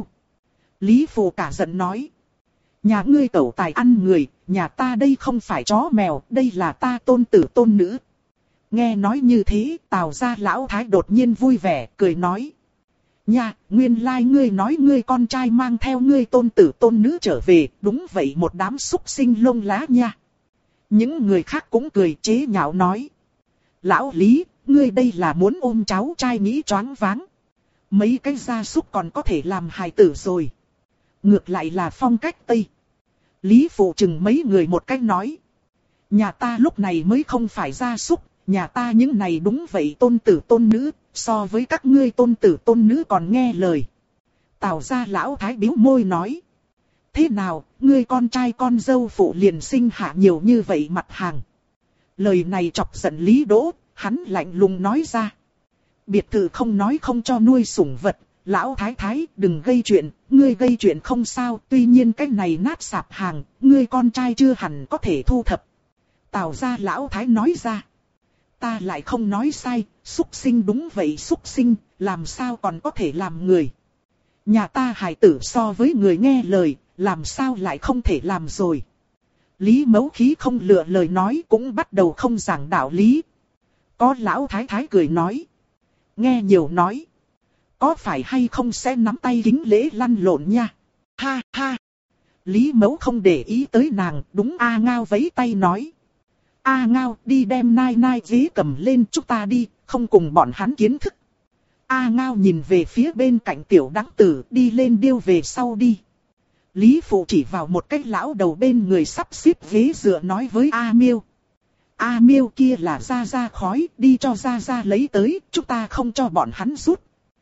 Lý Phụ cả giận nói. Nhà ngươi cẩu tài ăn người, nhà ta đây không phải chó mèo, đây là ta tôn tử tôn nữ. Nghe nói như thế, Tào gia lão thái đột nhiên vui vẻ, cười nói. Nha, nguyên lai like ngươi nói ngươi con trai mang theo ngươi tôn tử tôn nữ trở về, đúng vậy một đám súc sinh lông lá nha. Những người khác cũng cười chế nhạo nói. Lão Lý, ngươi đây là muốn ôm cháu trai nghĩ choáng váng. Mấy cái gia súc còn có thể làm hài tử rồi. Ngược lại là phong cách Tây. Lý Phụ chừng mấy người một cách nói. Nhà ta lúc này mới không phải gia súc, nhà ta những này đúng vậy tôn tử tôn nữ, so với các ngươi tôn tử tôn nữ còn nghe lời. Tào gia lão thái bĩu môi nói. Thế nào, ngươi con trai con dâu phụ liền sinh hạ nhiều như vậy mặt hàng. Lời này chọc giận Lý Đỗ, hắn lạnh lùng nói ra. Biệt thự không nói không cho nuôi sủng vật. Lão thái thái đừng gây chuyện, ngươi gây chuyện không sao, tuy nhiên cái này nát sạp hàng, ngươi con trai chưa hẳn có thể thu thập. Tào gia lão thái nói ra. Ta lại không nói sai, súc sinh đúng vậy súc sinh, làm sao còn có thể làm người. Nhà ta hài tử so với người nghe lời, làm sao lại không thể làm rồi. Lý Mẫu khí không lựa lời nói cũng bắt đầu không giảng đạo lý. Có lão thái thái cười nói. Nghe nhiều nói. Có phải hay không sẽ nắm tay kính lễ lăn lộn nha. Ha ha. Lý Mẫu không để ý tới nàng, đúng A Ngao vẫy tay nói. A Ngao đi đem nai nai ghế cầm lên chúng ta đi, không cùng bọn hắn kiến thức. A Ngao nhìn về phía bên cạnh tiểu đắng tử đi lên điêu về sau đi. Lý Phụ chỉ vào một cái lão đầu bên người sắp xếp ghế dựa nói với A Miêu. A Miêu kia là ra ra khói, đi cho ra ra lấy tới, chúng ta không cho bọn hắn rút.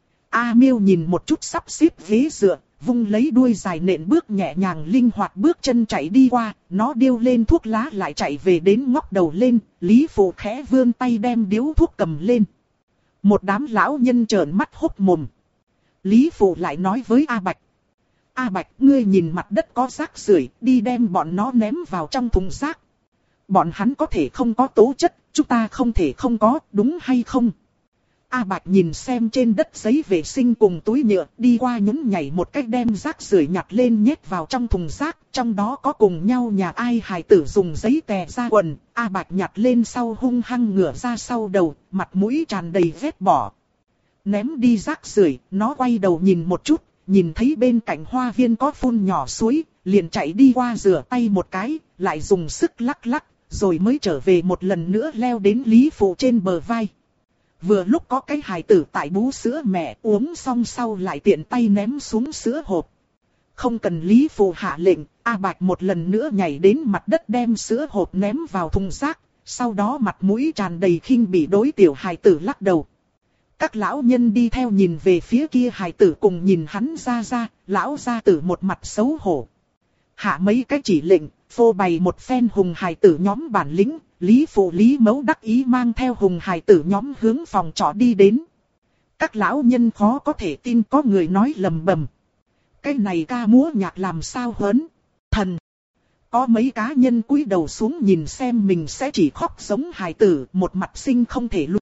A Miêu nhìn một chút sắp xếp ghế dựa, vung lấy đuôi dài nện bước nhẹ nhàng linh hoạt bước chân chạy đi qua, nó điêu lên thuốc lá lại chạy về đến ngóc đầu lên, Lý Phụ khẽ vươn tay đem điếu thuốc cầm lên. Một đám lão nhân trợn mắt hốc mồm. Lý Phụ lại nói với A Bạch. A Bạch, ngươi nhìn mặt đất có rác rưởi, đi đem bọn nó ném vào trong thùng rác. Bọn hắn có thể không có tố chất, chúng ta không thể không có, đúng hay không? A Bạch nhìn xem trên đất giấy vệ sinh cùng túi nhựa, đi qua nhún nhảy một cách đem rác rưởi nhặt lên nhét vào trong thùng rác, trong đó có cùng nhau nhà ai hài tử dùng giấy tè ra quần. A Bạch nhặt lên sau hung hăng ngửa ra sau đầu, mặt mũi tràn đầy vết bỏ. Ném đi rác rưởi, nó quay đầu nhìn một chút, nhìn thấy bên cạnh hoa viên có phun nhỏ suối, liền chạy đi qua rửa tay một cái, lại dùng sức lắc lắc, rồi mới trở về một lần nữa leo đến Lý Phụ trên bờ vai. Vừa lúc có cái hài tử tại bú sữa mẹ uống xong sau lại tiện tay ném xuống sữa hộp. Không cần Lý Phụ hạ lệnh, A Bạch một lần nữa nhảy đến mặt đất đem sữa hộp ném vào thùng rác, sau đó mặt mũi tràn đầy khinh bỉ đối tiểu hài tử lắc đầu. Các lão nhân đi theo nhìn về phía kia hài tử cùng nhìn hắn ra ra, lão gia tử một mặt xấu hổ. Hạ mấy cái chỉ lệnh, phô bày một phen hùng hài tử nhóm bản lĩnh, Lý Phụ Lý Mẫu đắc ý mang theo hùng hài tử nhóm hướng phòng trọ đi đến. Các lão nhân khó có thể tin có người nói lầm bầm. Cái này ca múa nhạc làm sao hớn, thần. Có mấy cá nhân cúi đầu xuống nhìn xem mình sẽ chỉ khóc giống hài tử, một mặt sinh không thể lùi.